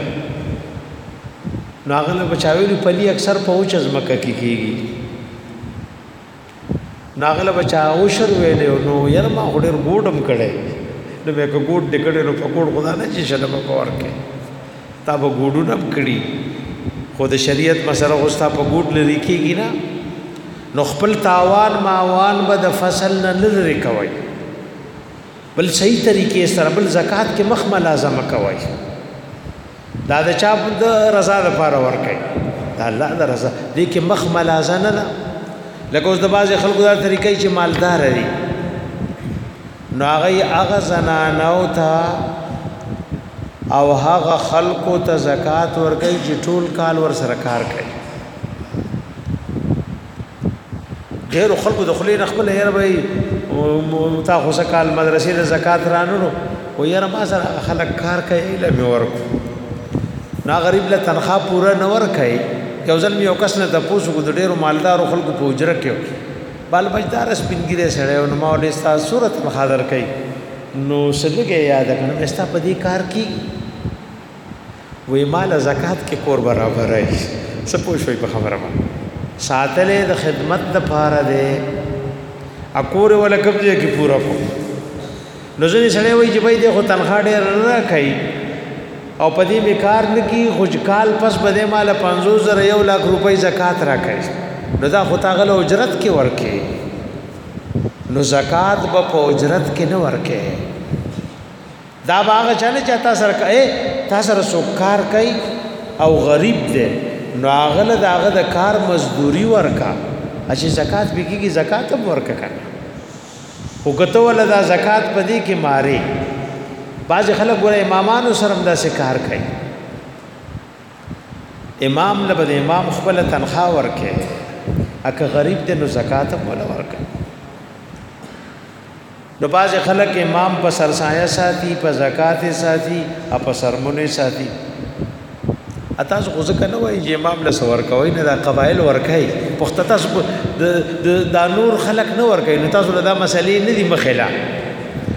Speaker 1: ناغله بچاوي پلی اکثر پहुंच ازمکه کېږي ناغله بچاو شر ویلې نو ير ما هډر ګوډم کړي نو مې کو ګوډ دکړې نو پکوړ خدا نه چې شلم پور کې تا به ګوډو نم کړي خو د شریعت مسره غوستا په ګوډ لري کېږي نه نو خپل تاوان ماوان به د فصل نه لری کوي بل صحیح طریقې سره بل زکات کې مخ ملازمه کوي دا د چا د رضا لپاره ور کوي دا الله د رضا دې کې مخ ملازمه نه لکه اوس د باز خلکو دا طریقې چې مالدار دي نو هغه هغه زنانو ته او هغه خلکو ته زکات ورکوي چې ټول کال ور سره کار کوي غیر خلکو د خلې خپل هر وي تا خو سکال مدرسې له زکات رانو او یاره ما سره خلک کار کوي علم ورکو نا غریب له تنخواه پورا نه ورکوي یو ځل مې یو کس نه تاسو کو د ډیرو مالدارو خلکو په اجره کې بال بچدار سپینګره سره نو ما ولې تاسو صورت مخادر کوي نو سلګه یاد کړم استا په دې کار کې وې مال زکات کې کور برابر راځي سپوږ شوي په خبره ما ساتلې د خدمت د پاره ده اکور ولا قبضه کې پورا کو نو ځنې سړی وایي چې بھائی دغه تنخواه ډېر نه کوي او پدې بیکار نکی خوشکال پس بده مال پنځوس زره یو لاکھ روپۍ زکات راکړي نو دا خو تاغله اجرت کې ورکې نو زکات به په اجرت کې نه ورکې دا باغ چاله چاته سره کوي تاسو سره سوکار کوي او غریب دی نو هغه داغه د کار مزدوري ورکا چې زکات بګيږي زکات هم ورکا کنه وګته ول دا زکات پدې کې ماري بعض خلک ګوره امامانو سره هم داسې کار کوي امام له بده امام خپل تنخواه ورکې اګه غریب دی نو زکات هم ولا ورکا نو بعض خلک امام په سرسایه ساتي په زکات ساتي او په سرمنه ساتي تاسو خو ځکه نه وایي چې امام له سور کوي نه دا قبایل ورکای پخته تاسو د د نور خلق نه ورکای نو تاسو له دا مسلې نه دي مخېلا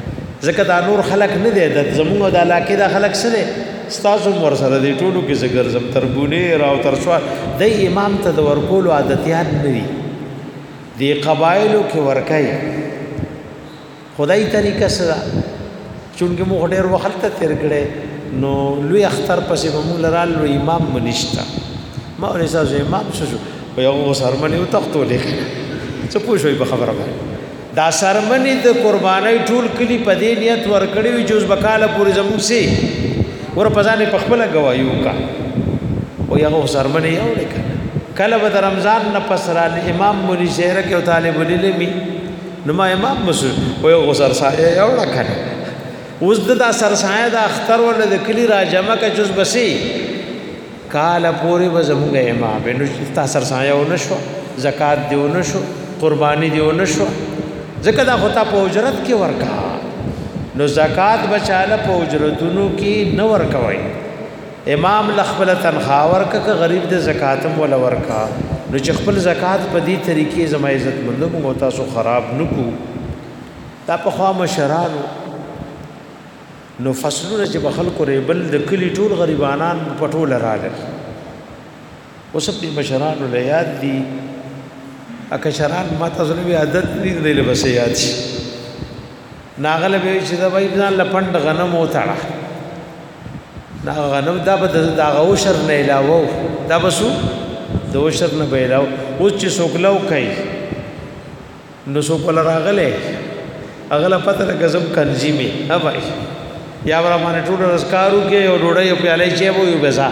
Speaker 1: ځکه دا نور خلک نه دی د زمونږ د علاقې دا خلک څه دی ستاسو ور سره دی ټولو کې زه ګرځم تر بونیر او تر سوال دی امام ته د ورکولو عادتیان نه دي دی قبایلو کې ورکای خدای طریقه سره چونکه موږ ډېر وخت ته تیر کړي نو لوی اختر پسې موږ لرال نو امام منشتا ما ولې تاسو امام شو په یو سرمنی او تختو لیکل څه پوښوي په خبره باندې دا سرمنی د قربانای ټول کلی په دې نیت ورکړي وي چې اوس بکاله پورې زموږ سي ور پزانه په خپل گوايو کا او یو سرمنی یو لیکل کله به رمضان نه پسرال امام مولوی شهره کې طالب العلم نو ما امام مسو او یو غسر سایه یو لکه اوس د سرسایه د اختر ول د کلی را جمع کا جز بسی کال پوری به زموږ امام نو تا سرسایه و نشو زکات دیو نشو قربانی دیو نشو زکه دا خطا په اجرت کې ورکا نو زکات بچاله په اجرتونو کې نه ورکوي امام لخبل تنخوا ورکا که غریب د زکاتم ولا ورکا نو چې خپل زکات په دې طریقې زما عزت مندو مو تاسو خراب نکو دا په خوا مشرانو نو فصلونه چې بخل کړي بل د کلی ټول غریبانان پټول راغل اوس په مشرانو له یاد دي اکه شران ما تاسو له عادت دي له بس یاد شي ناغله به چې دا وای ځان لپند غنم وتاړه دا غنم دا به دا غوشر نه علاوه دا بسو د وشر نه به علاوه اوس چې سوکلو کوي نو سوکل راغله اغله پته غزم کنجیمه ها بھائی یا ورا باندې ټول رسکارو کې او ډوډۍ په علي چې وو یو بزا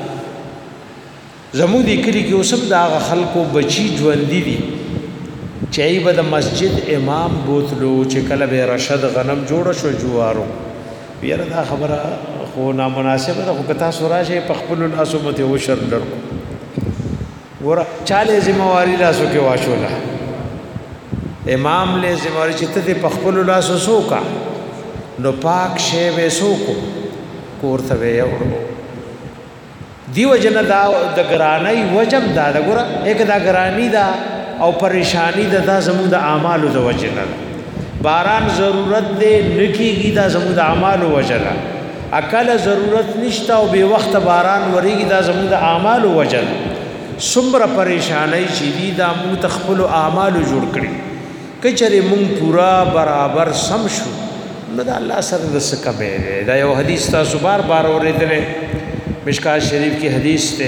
Speaker 1: زمو دي کلی کې اوسم دا خلکو بچي ژوند دي چې به د مسجد امام بوتلو چې کله به رشد غنم جوړ شو جوارو یاره دا خبره خو نامناسبه ده خو کتا سوراشه په خپل الاسمت او شر لرو ور چاله ذمہواری لاسو کې واشولا امام له ذمہواری چې ته په خپل لاسو سوکا نو پاک شی به سوکو کوړته وی اورو دیو جن دا د ګرانی وجب دا د ګره یک دا ګرانی دا او پریشانی دا, دا زموږ د اعمالو د وجنه باران ضرورت دې نکیږي دا زموږ د اعمالو وجنه اکل ضرورت نشتا او به وخت باران وریږي دا زموږ د اعمالو وجنه څومره پریشانی چې دی دا موږ تخپل اعمالو جوړ کړی کچره موږ پورا برابر سم شو نو دا الله سره د څه کمه دا یو حدیث تاسو بار بار اوریدل مشکات شریف کی حدیث ته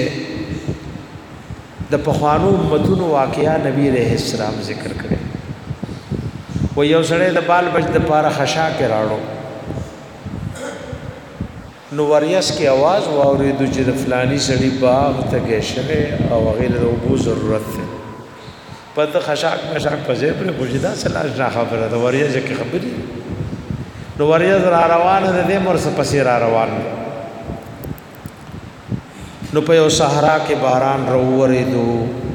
Speaker 1: د پخوانو امتونو واقعیا نبی رحم السلام ذکر کړي و یو سړی د بال بچ د پاره خشا کې راړو نو وریاس کی आवाज واوریدو چې د فلانی سړی باغ ته گشره او غیر د وبو ضرورت ده پد خشاک مشاک پځې پر بوجدا سلاش نه خبره د وریاس کې خبري نو وریاس را روانه ده د مر څه پسې را روان نو په یو صحرا کې باران روورېدو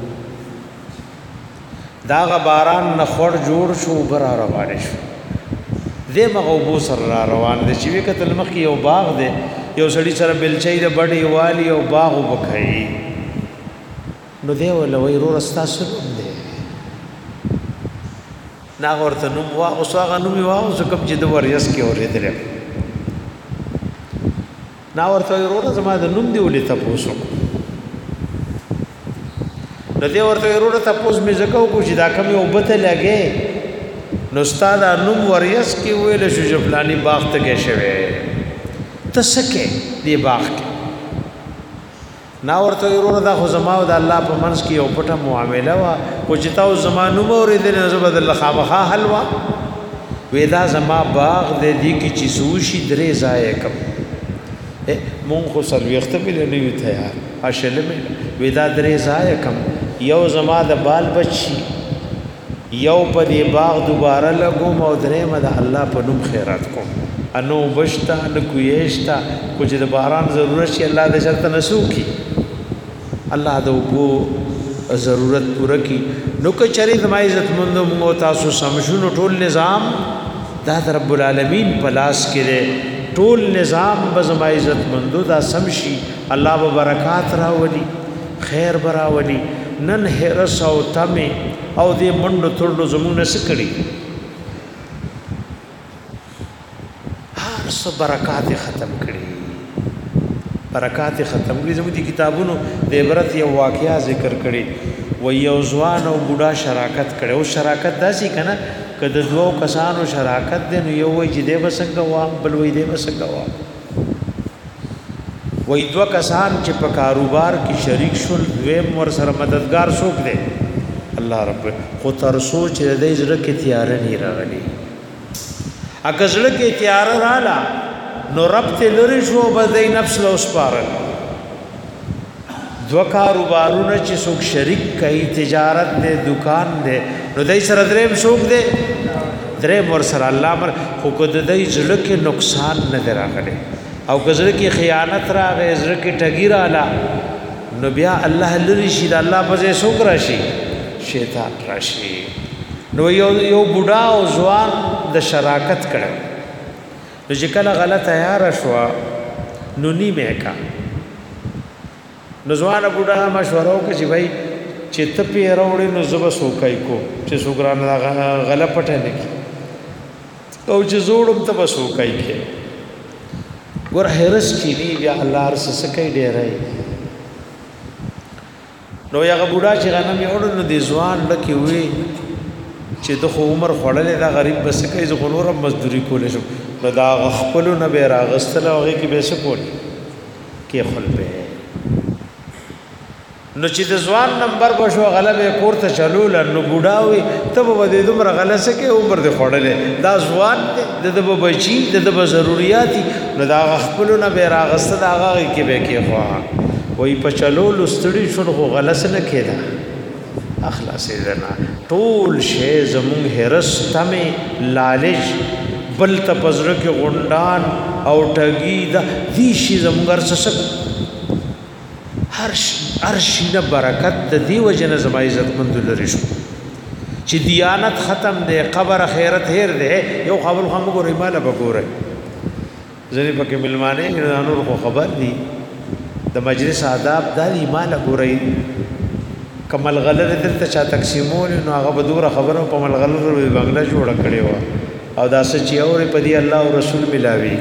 Speaker 1: داغه باران نه خور جوړ شو بر روان شو دې مغوبو سره را روان دي چې وکتل مخ یو باغ دی یو سړی سره بلچې د بډې والی او باغ وبخای نو دی ول وای رو رستا سره دی نا ورته نو وا اوس هغه نو وا اوس کوم چې د وریس کې اورېدل نا ورته ورو زما د نوم دی ولې تاسو نو دی ورته ورو تاسو مې زکو کو چې دا کوم یو بته لګي نو استاد نوم وریس کې ویل شو چې فلانی باغ ته کې شوی تسکه دی باغ کې نا ورته ورو دا خو زما او د الله په منځ کې یو پټه معامله وا کو چې تاسو زمانو مور دې نه زبد الله خامخا حلوا ودا زما باغ دې دی کې چې سوشي درې ځای کم مون خو سلويخته بل نه یو تیار اشل مې ودا درې ځای کم یو زما د بال بچي یو په دې باغ دوباره لګوم او درې مده الله په نوم خیرات کوم انو بشتا ان کویشتا کچھ د باران ضرورت شي الله د شرط نسو کی الله د وګو ضرورت پوره کی نو که چری د عزت مندو مو تاسو سمجونو ټول نظام دا رب العالمین پلاس کړي ټول نظام بزما عزت مندو دا سمشي الله به برکات راولي خیر براولي نن هرس او تمه او دې منډو تړلو زمونه سکړي څه برکات ختم کړي برکات ختم کړي زموږ دي کتابونو د عبرت یو واقعیا ذکر کړي و یو ځوان او بوډا شراکت کړي او شراکت داسي کنه کله دوه کسانو شراکت دي نو یو وای چې دی وسنګ وا بل وای دی وسنګ وا وای دوه کسان چې په کاروبار کې شریک شول دویم ور سره مددگار څوک دی الله رب خو تر سوچ دې زړه کې تیار نه راغلي اګه زړه کې تیار رااله نو رب ته لری شو بدای نفس له سپارل دو کاروبارونه چې څوک شریک کوي تجارت دې دکان دې نو دای سره دریم څوک دې دریم ور سره الله مر خو کو دې زړه کې نقصان نه دراغله او کزړه کې خیانت راغې زړه کې ټګی رااله نو بیا الله لری شي د الله په ځای څوک راشي شیطان راشي نو یو یو بوډا او ځوان د شراکت کړه نو چې کله غلط تیار شو نو نیمه کا نو ځوان بوډا مشوره وکړي چې بھائی چې ته پی راوړې نو زب سوکای کو چې سوګران غلط پټه نه کی او چې زوړم ته سوکای کې ګور هرس چې دی بیا الله رس سکه ډیرای نو یو بوډا چې غنم یوړ نو دی ځوان لکه وی چې د خو عمر خړلې دا غریب بس کوي زه غنورم مزدوري کولې شو نو دا خپل نه به راغستل هغه کې به څه کول کې خپل به نو چې د ځوان نمبر بشو غلبه کوړه چلول نو بوډاوي ته به د دومره غلسه کې عمر د خړلې دا ځوان د د بچي د د ضرورتي نو دا خپل نه به راغستل هغه کې به کې خو وای په چلول ستړي شو خو غلسه نه کېده اخلاص دنا ټول شی زمون هرس تمه لالچ بل تپزره کې غونډان او ټګي دا دي شی زمونږ سره هر هر شی نه برکت د دی وجنه زما عزت مند لري شو چې دیانت ختم دی قبر خیرت هیر دی یو خبر خو موږ ریماله بګوره ځنی پکې ملمانه نور خو خبر دی د مجلس آداب د ایماله ګورئ کمل غلر دلته چا تقسیمول نو هغه بدوره خبرو په مل غلر بنگلا جوړ کړي و او دا سچ یو ری پدی الله او رسول ملاوي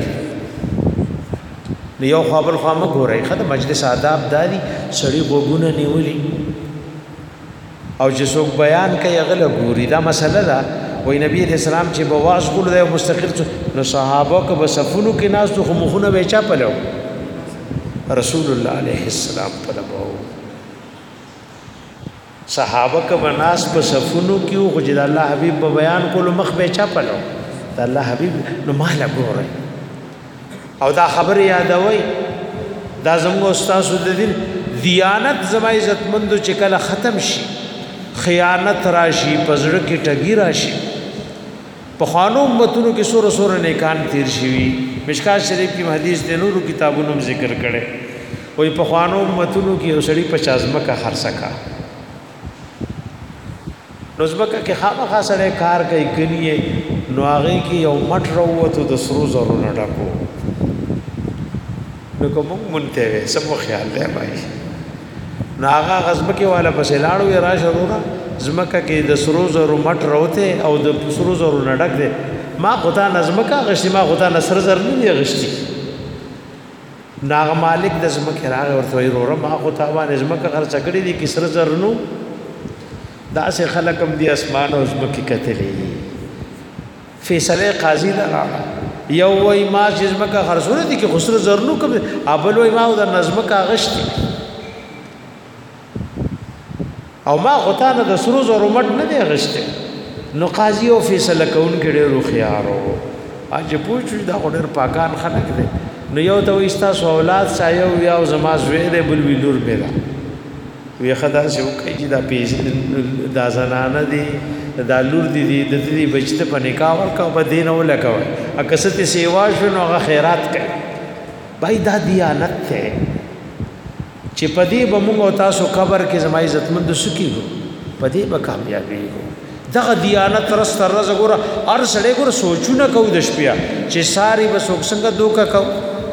Speaker 1: نو یو خبر خو ما ګورئ خدای مجلس آداب دادی سړی وګونه نیولي او چې څوک بیان کوي غل ګوري دا مسله ده وای نبی رسول الله چې بواز کول دی مستقل نو صحابه کو بسفونو کې ناس تو مخونه وچا پلو رسول الله علیه السلام طلبو صحابه کا بناس په صفونو کیو خو چې الله حبیب په بیان کولو مخ به چا پلو د الله حبیب نو مالا ګورئ او دا خبر یادوي دا زموږ استاد د دین دیانت زما عزت مند چې کله ختم شي خیانت راشي پزړه کې ټګي راشي په خوانو امتونو کې سور سور نیکان تیر شي مشکات شریف کی حدیث د نورو کتابونو ذکر کړي وای په خوانو امتونو کې وسړي پچاس مکه هر سکا نوزبکه کې خامخا سره کار کوي کني نو هغه کې یو مټ وروته د سرو زرو نه ډکو نو کوم مونته سم خیال دی بھائی نو هغه غزبکه والا پسې لاړو یا راشه ورونه زمکه کې د سرو زرو مټ وروته او د سرو زرو نه ډک دی ما خدا نظمکه غشتي ما خدا نصر زر نه دی غشتي ناغ مالک د زمکه راغ ورته ورو ما خدا باندې زمکه خرڅ کړی دي کسر زر نو دا سه خلقم دی اسمان او زمکه کتلې فیصله قاضی دا یو وای ما چې زمکه خرڅونه دي کې خسر زر نو کوم ابل وای ما د نظمکه غشتي او ما خدا نه د سرو زر مټ نه دی غشته نو قاضی او فیصله کون کې ډېر خيارو اج پوښتنه دا ډېر پاکان خلک دي نو یو ته وستا اولاد سایو یا زما زوی دې بل ویلور پیدا وی خدا شو کوي چې دا پیس دا زنانه دي دا لور دي دي د دې بچته په نکاح ورکا په دین او لکوي اکسته سیوا شنو هغه خیرات کوي بھائی دا دیانت ته چې پدې به موږ تاسو قبر کې زما عزت مند سکیږو پدې به کامیابی وو دغه دیانت رس تر رز ګور ار سړې ګور سوچونه کو د شپیا چې ساری به څوک څنګه دوکا کو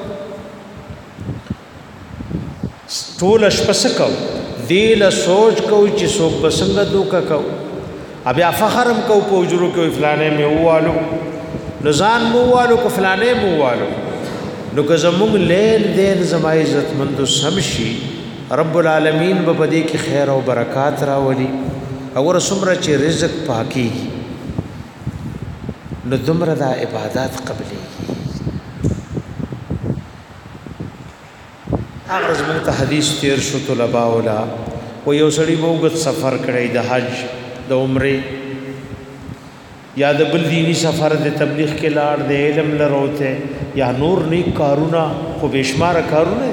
Speaker 1: ټول شپس کو دیل سوچ کو چې څوک به څنګه دوکا کو بیا فخرم کو پوجرو کې فلانه مې ووالو نو ځان مو والو کو فلانه مو والو نو که زمونږ لین دین زما عزت مند سم شي رب العالمین به پدې کې خیر او برکات راولي او ورسمره چې رزق پاکي نو دومره دا عبادت قبلي هغه زموږ ته حدیث تیر شو طلباء ولا و یو سړی وګت سفر کړی د حج د عمره یا د بل دینی سفر د تبلیغ کې لاړ د علم لروته یا نور نیک کارونه خو بشمار کارونه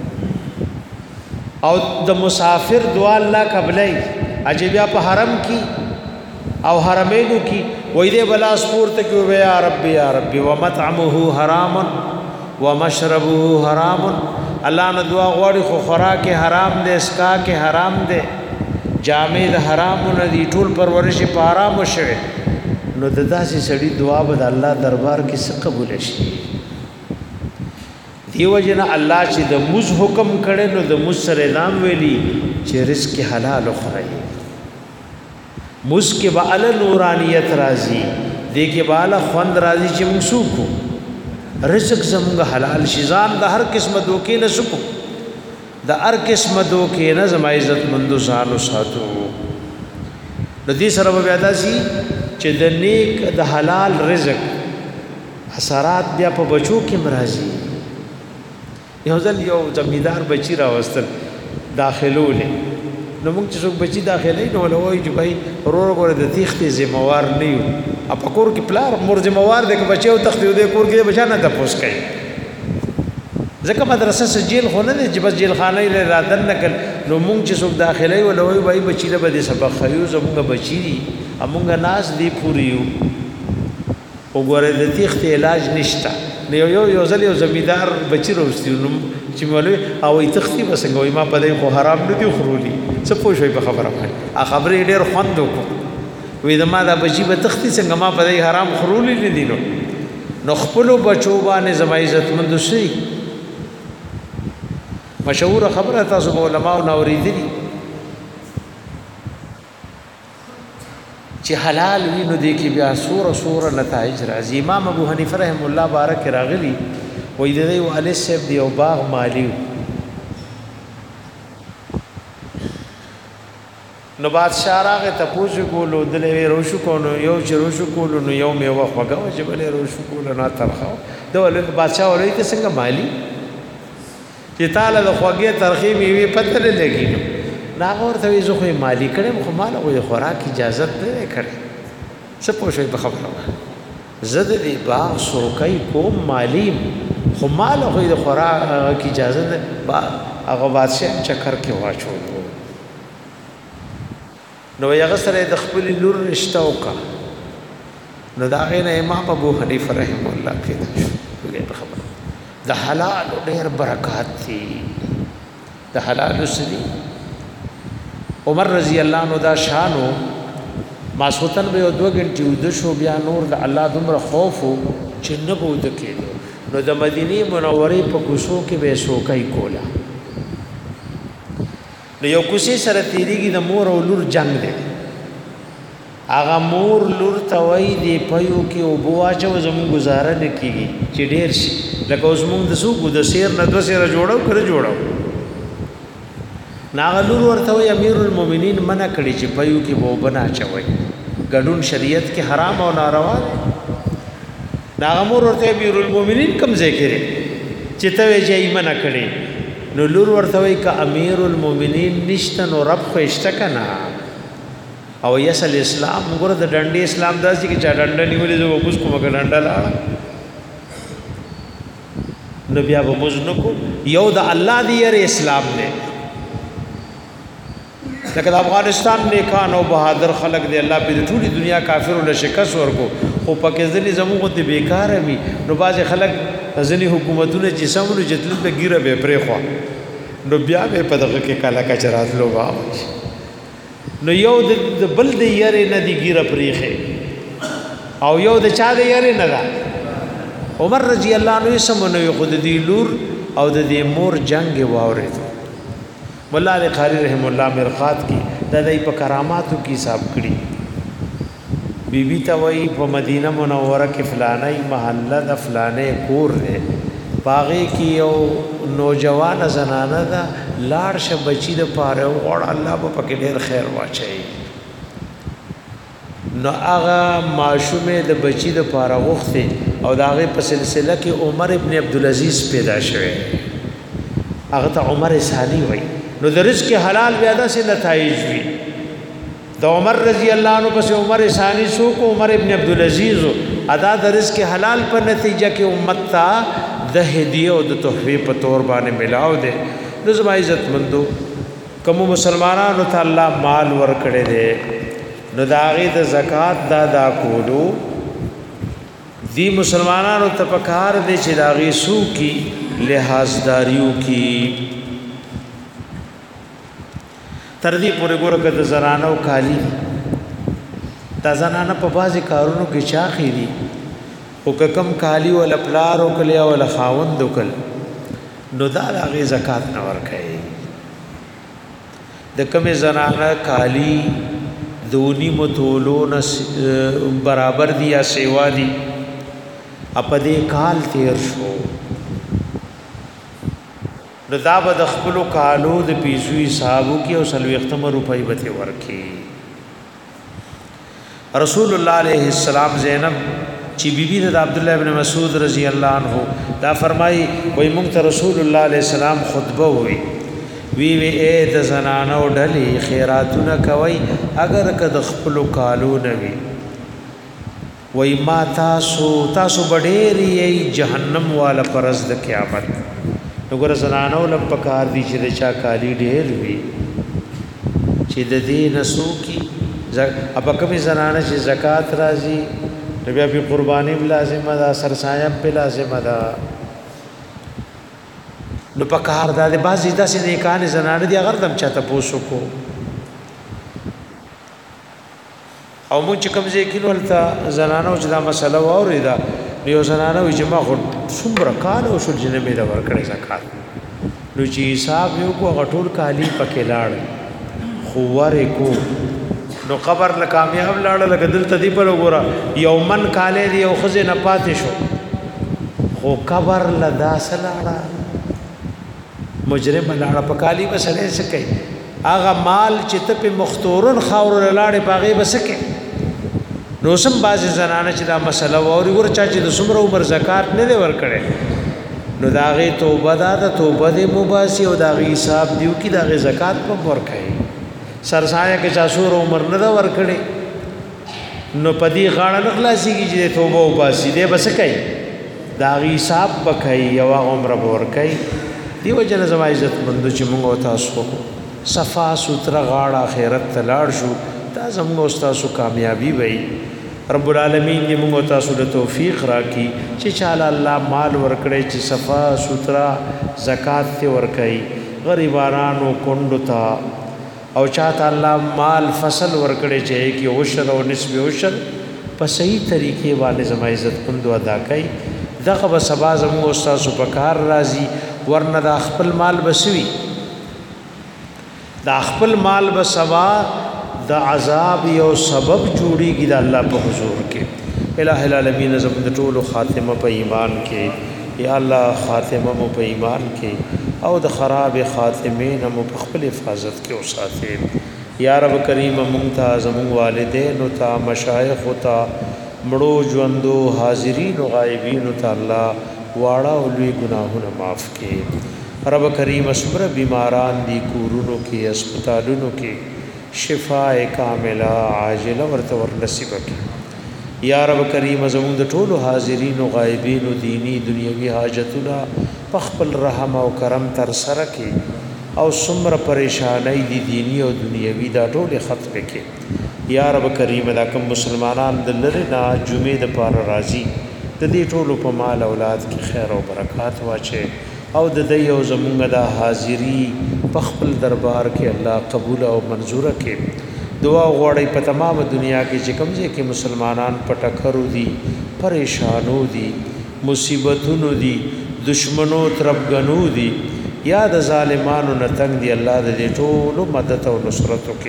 Speaker 1: او د مسافر دعا الله قبلای عجیبیا په حرم کې او حرمینو کې وې دې بلا سپورت کې وې یا رب یا رب ومطعمه حرام ومشربه حرام الله نه دعا غواړي خو خوراک حرام دې اسکا کې حرام دې جامې د حرام نه دي ټول پرورش په حرام شوه نو د داسې سړي دعا به د الله دربار کې څه قبول شي دیو جن الله چې د مز حکم کړي نو د مز سره نام ویلي چې رزق حلال خوري مز کې به ال نورانیت راځي دې کې به ال خوند راځي چې موږ سوکو رزق زموږ حلال شي ځان د هر قسمه دوکې نه سکو د هر قسمه دوکې نه زما عزت مند ځان ساتو د دې سره بیا داسي چې د نیک د حلال رزق حسرات بیا په بچو کې مرাজি یو ځل یو زمیدار بچی راوستل داخلولې نو موږ چې څوک بچی داخلي نو لوي چې بھائی ورور غره د تیختې ذمہوار نه یو اپ کور کې پلار مور ذمہوار دی چې بچو تختې د کور کې بچا نه تاسو کوي ځکه مدرسه سجیل خونه نه چې بس جیل خانه له رادن نکل نو موږ چې څوک داخلي ولوي بھائی بچی له بده سبق خيو زموږ بچی دي امونږ ناس دی پوریو وګوره د تیختې علاج نشته یو یو یو ځل یو زمیدار بچی روستي نو چې مولوی او ای تختی وسنګ وای ما په دې خو حرام نه دی خورولي څه پوه شوي په خبره باندې ا خبرې ډېر خوند وکړو وې د ما دا بچی به تختی څنګه ما په دې حرام خورولي نه دي نو خپل بچو باندې زما عزت مند شي مشهور خبره تاسو علماء نو اوریدلی چې حلال وي نو دې کې بیا سور سور نتایج راځي امام ابو حنیفه رحم الله بارک راغلی وې د دې والد صاحب دی او باغ مالی نو بادشاہ راغه تاسو کولو دلې روشو کولو یو چې روشو کولو نو یو میوه خوګه چې بلې روشو کولو نه ترخه دا ولې بادشاہ ولې ته څنګه مالی چې تعالی د خوګه ترخی میوه پته نه لګي ناغه ورته وی زه خو مالی کړم خو مال او خوراک اجازه نه کړې څه پوښي په خبره زه د باغ سوکای کوم مالی خو مال خو د خوراک اجازه نه هغه بادشاہ چکر کې واچو نو یې سره د خپل لور رشتہ وکا نو دا غینه امام ابو حنیفه رحم الله کې په خبره د حلال ډېر برکات دي د حلال سړي عمر رضی الله عنه دا شانو ماسوتن به دو غنټې ود شو بیا نور د الله دومره خوف چې نه بود کېدو نو د مدینه منورې په کوڅو کې به شوکای کولا نو یو کوڅې سره تیریږي د مور او لور جنگ دی هغه مور لور توي دی پيو کې او بواچو زمو گزاره نه کیږي چې ډېر شي لکه اوس موږ د سوق د سیر نه د سیر جوړو کړو جوړو ناغلور ورته وي امیر المؤمنین منع کړي چې پيو کې وو بنا چوي ګډون شریعت کې حرام او ناروا ناغمور ورته امیر المؤمنین کم ځای کړي چې ته یې منع کړي نو لور ورته وي ک امیر المؤمنین نشته نو رب خو اشتکنه او یسل اسلام وګوره د ډنډې اسلام داسې کې چا ډنډه نیولې زو وبس کومه ډنډه لا نو بیا وبس نو کو یو د الله دی ير اسلام دی لکه افغانستان نیکان او بہادر خلق دی الله په ټولي دنیا کافرو له شکست ورکو خو پکې ځلې زموږ ته بیکار وي نو باز خلک ځنی حکومتونه چې سمونو جتل په ګیره به پرې خو نو بیا به په دغه کې کالا کچرات لوبا نو یو د بل د یاري نه دی ګیره پرېخه او یو د چا د یاري نه دا عمر رضی الله عنه سمونه خود دی لور او د دې مور جنگ واورید مولا علی قاری رحم الله مرقات کی د دې په کراماتو کې حساب کړي بی بی ته وایي په مدینه منوره کې فلانی محله د فلانی کور دی، باغې کې یو نوجوانه زنانه ده، لاړ شه بچي د پاره وغواړه، الله به پکې ډېر خیر واچوي. نو هغه ماشومې د بچي د پاره غوښتې او د هغې په سلسله کې عمر ابن عبدالعزیز پیدا شوی، هغه ته عمر ثانی وایي. نو د رزق حلال بیا داسې نتایج وي. د عمر رضی الله عنه پس عمر ثانی څوک؟ عمر ابن عبدالعزیز. ادا د رزق حلال په نتیجه کې امت ته د هدیه او د تحفې په تور باندې ملاو دي. د زما عزت مندو کوم مسلمانانو ته الله مال ورکړي دي، نو د هغې د زکات دا دا کولو دی مسلمانانو ته پکار دی چې د هغې سو کی لحاظداریو کی. تر دې پورې ګوره که د زنانو کالی دا زنانه په بعضې کارونو کې چاخې دي، خو که کم کالی ولا پلار وکړي او ولا خاوند وکړ نو دا د هغې زکات نه ورکوي. د کمې زنانه کالی دونی متولو نه برابر دي یا سیوا دي، په دې کال تیر شو نو دا به د خپلو کالو د پیسو حسابو کې او څلوېښتمه روپۍ به ترې ورکړي. رسول الله علیه السلام زینب چې بیبي د عبدالله ابن مسعود رضی الله عنه دا فرمایي وایي موږ ته رسول الله علیه السلام خطبه وی وی وی اے د زنانو ډلې خیراتونه کوي اگر که د خپلو کالو نه وي، وایي ما تاسو تاسو به ډېر یې جهنم والا په ورځ د قیامت. نو ګوره زنانو لم پکار دي چې د چا کالی ډېر وي چې د دې نه څوکي اپا کمی زنانه چې زکات راځي نو بیا پې قرباني هم لازمه ده، سرسایه هم پې لازمه ده. نو پکار دا د بعضې داسې نیکانې زنانه دي هغه دم چا تپوس وکړو او مونږ چې کوم ځای کې نو هلته زنانو چې دا مسله واورېده نو یو زنانه وایي چې ما خو څومره کاله وشول چې نه مې ده ورکړی زکات. نو چې حساب یې وکړو هغه ټول کالي پکې لاړ، خو ورې کو نو قبر له کامیاب لاړه. لکه دلته دی په وګوره یو من کالی دی یو ښځې نه پاتې شو، خو قبر له داسې لاړه مجرمه لاړه. په کالي به سړی څه کوي؟ هغه مال چې ته پې مختورن خاورو له لاړې په هغې به څه کوي؟ نو سم بعضې زنانه چې دا مسله واوري ګوره چا چې د څومره عمر زکات نه دی ورکړی نو د هغې توبه دا ده، توبه دې مباسي او د هغې حساب دې وکړي، د هغې زکات به هم ورکوي. سرسایه کې چا څومره عمر نه ده ورکړی نو په دې غاړه نه خلاصېږي چې د توبه وباسي، دی به څه کوي؟ د هغې حساب به کوي او هغه عمره به ورکوي. دې وجه نه زما عزتمندو چې موږ او تاسو صفا سوتره غاړه آخرت ته لاړ شو، دا زموږ او ستاسو کامیابي وي. رب العالمین دې موږ او تاسو له توفیق راکړي چې چاله الله مال ورکړی چې صفا سوتره زکات ته ورکوي غریبانو کونډو ته، او چاته الله مال فصل ورکړی چې کې عشر او نصف عشر په صحیح طریقې باندې زما عزتمندو ادا کوي. دغه به سبا زموږ او ستاسو په کار راځي، ورنه د خپل مال به سوي د خپل مال به سبا د عذاب یو سبب جوړیږي د الله په حضور کې. الہ العالمین زموږ د ټولو خاتمه په ایمان کې، یا الله خاتمه مو په ایمان کې او د خراب خاتمه نه مو په خپل حفاظت کې وساتې. یا رب کریم مونږ ته زموږ والدین او ته مشایخ او ته مړو ژوندو حاضرین او غایبین ته الله واړه او لوی ګناهونه معاف کړي. رب کریم څومره بیماران دي کورونو کې هسپتالونو کې شفاء کامله عاجله ورته ورنصیب کړي. یا رب کریم زموږ د ټولو حاضرین او غایبین او دینی دنیوي حاجتونه په خپل رحم او کرم تر سره کړي او څومره پریشانی دي دینی او دنیوي دا ټول ختم کړي. یا رب کریم دا کوم مسلمانان د لری نه جمعې د پاره راځي د دې ټولو په مال اولاد کې خیر او برکات واچي او د دې او زمونږ د حاضری په خپل دربار کې الله قبول او منظور کړي. دعا غواړي په تمام دنیا کې چې کوم ځای کې مسلمانان په ټکرو دي، پریشانو دي، مصیبتونو دي، دشمنو تربګنو دي، یا د ظالمانو نه تنګ دي، الله د دې ټولو مدد او نصرت وکړي.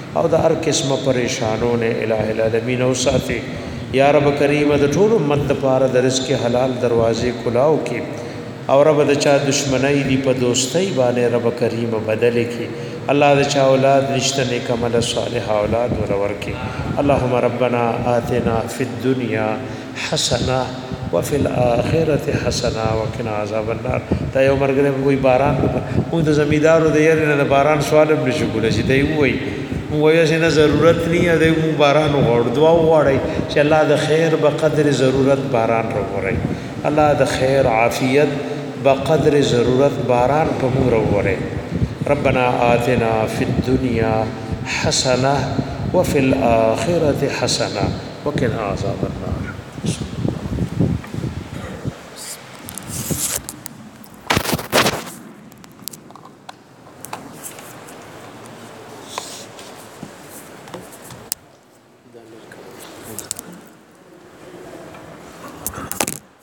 Speaker 1: او د هر قسمه پریشانونه الٰه العالمین او ساتي یا رب کریم د ټول امت لپاره د رزق حلال دروازې کلاو کې او رب د چا دشمنی دی په دوستۍ باندې رب کریم بدل کې الله د چا اولاد نشته نیک عمل صالح اولاد ولور کې اللهم ربنا آتنا فی الدنیا حسنه وفي الاخره حسنه وقنا عذاب النار. دا یو مرګره کوئی باران موږ د زمیدارو د یاره نه باران سوال هم نشو کولای چې دی وای وایي چې نه ضرورت نه دی مو باران وغوړ دعا وغواړي چې الله د خیر په قدر ضرورت باران راوړي الله د خیر عافیت په قدر ضرورت باران په موږ راوړي. ربنا آتنا فی الدنیا حسنه وفي الاخره حسنه وقنا عذاب النار.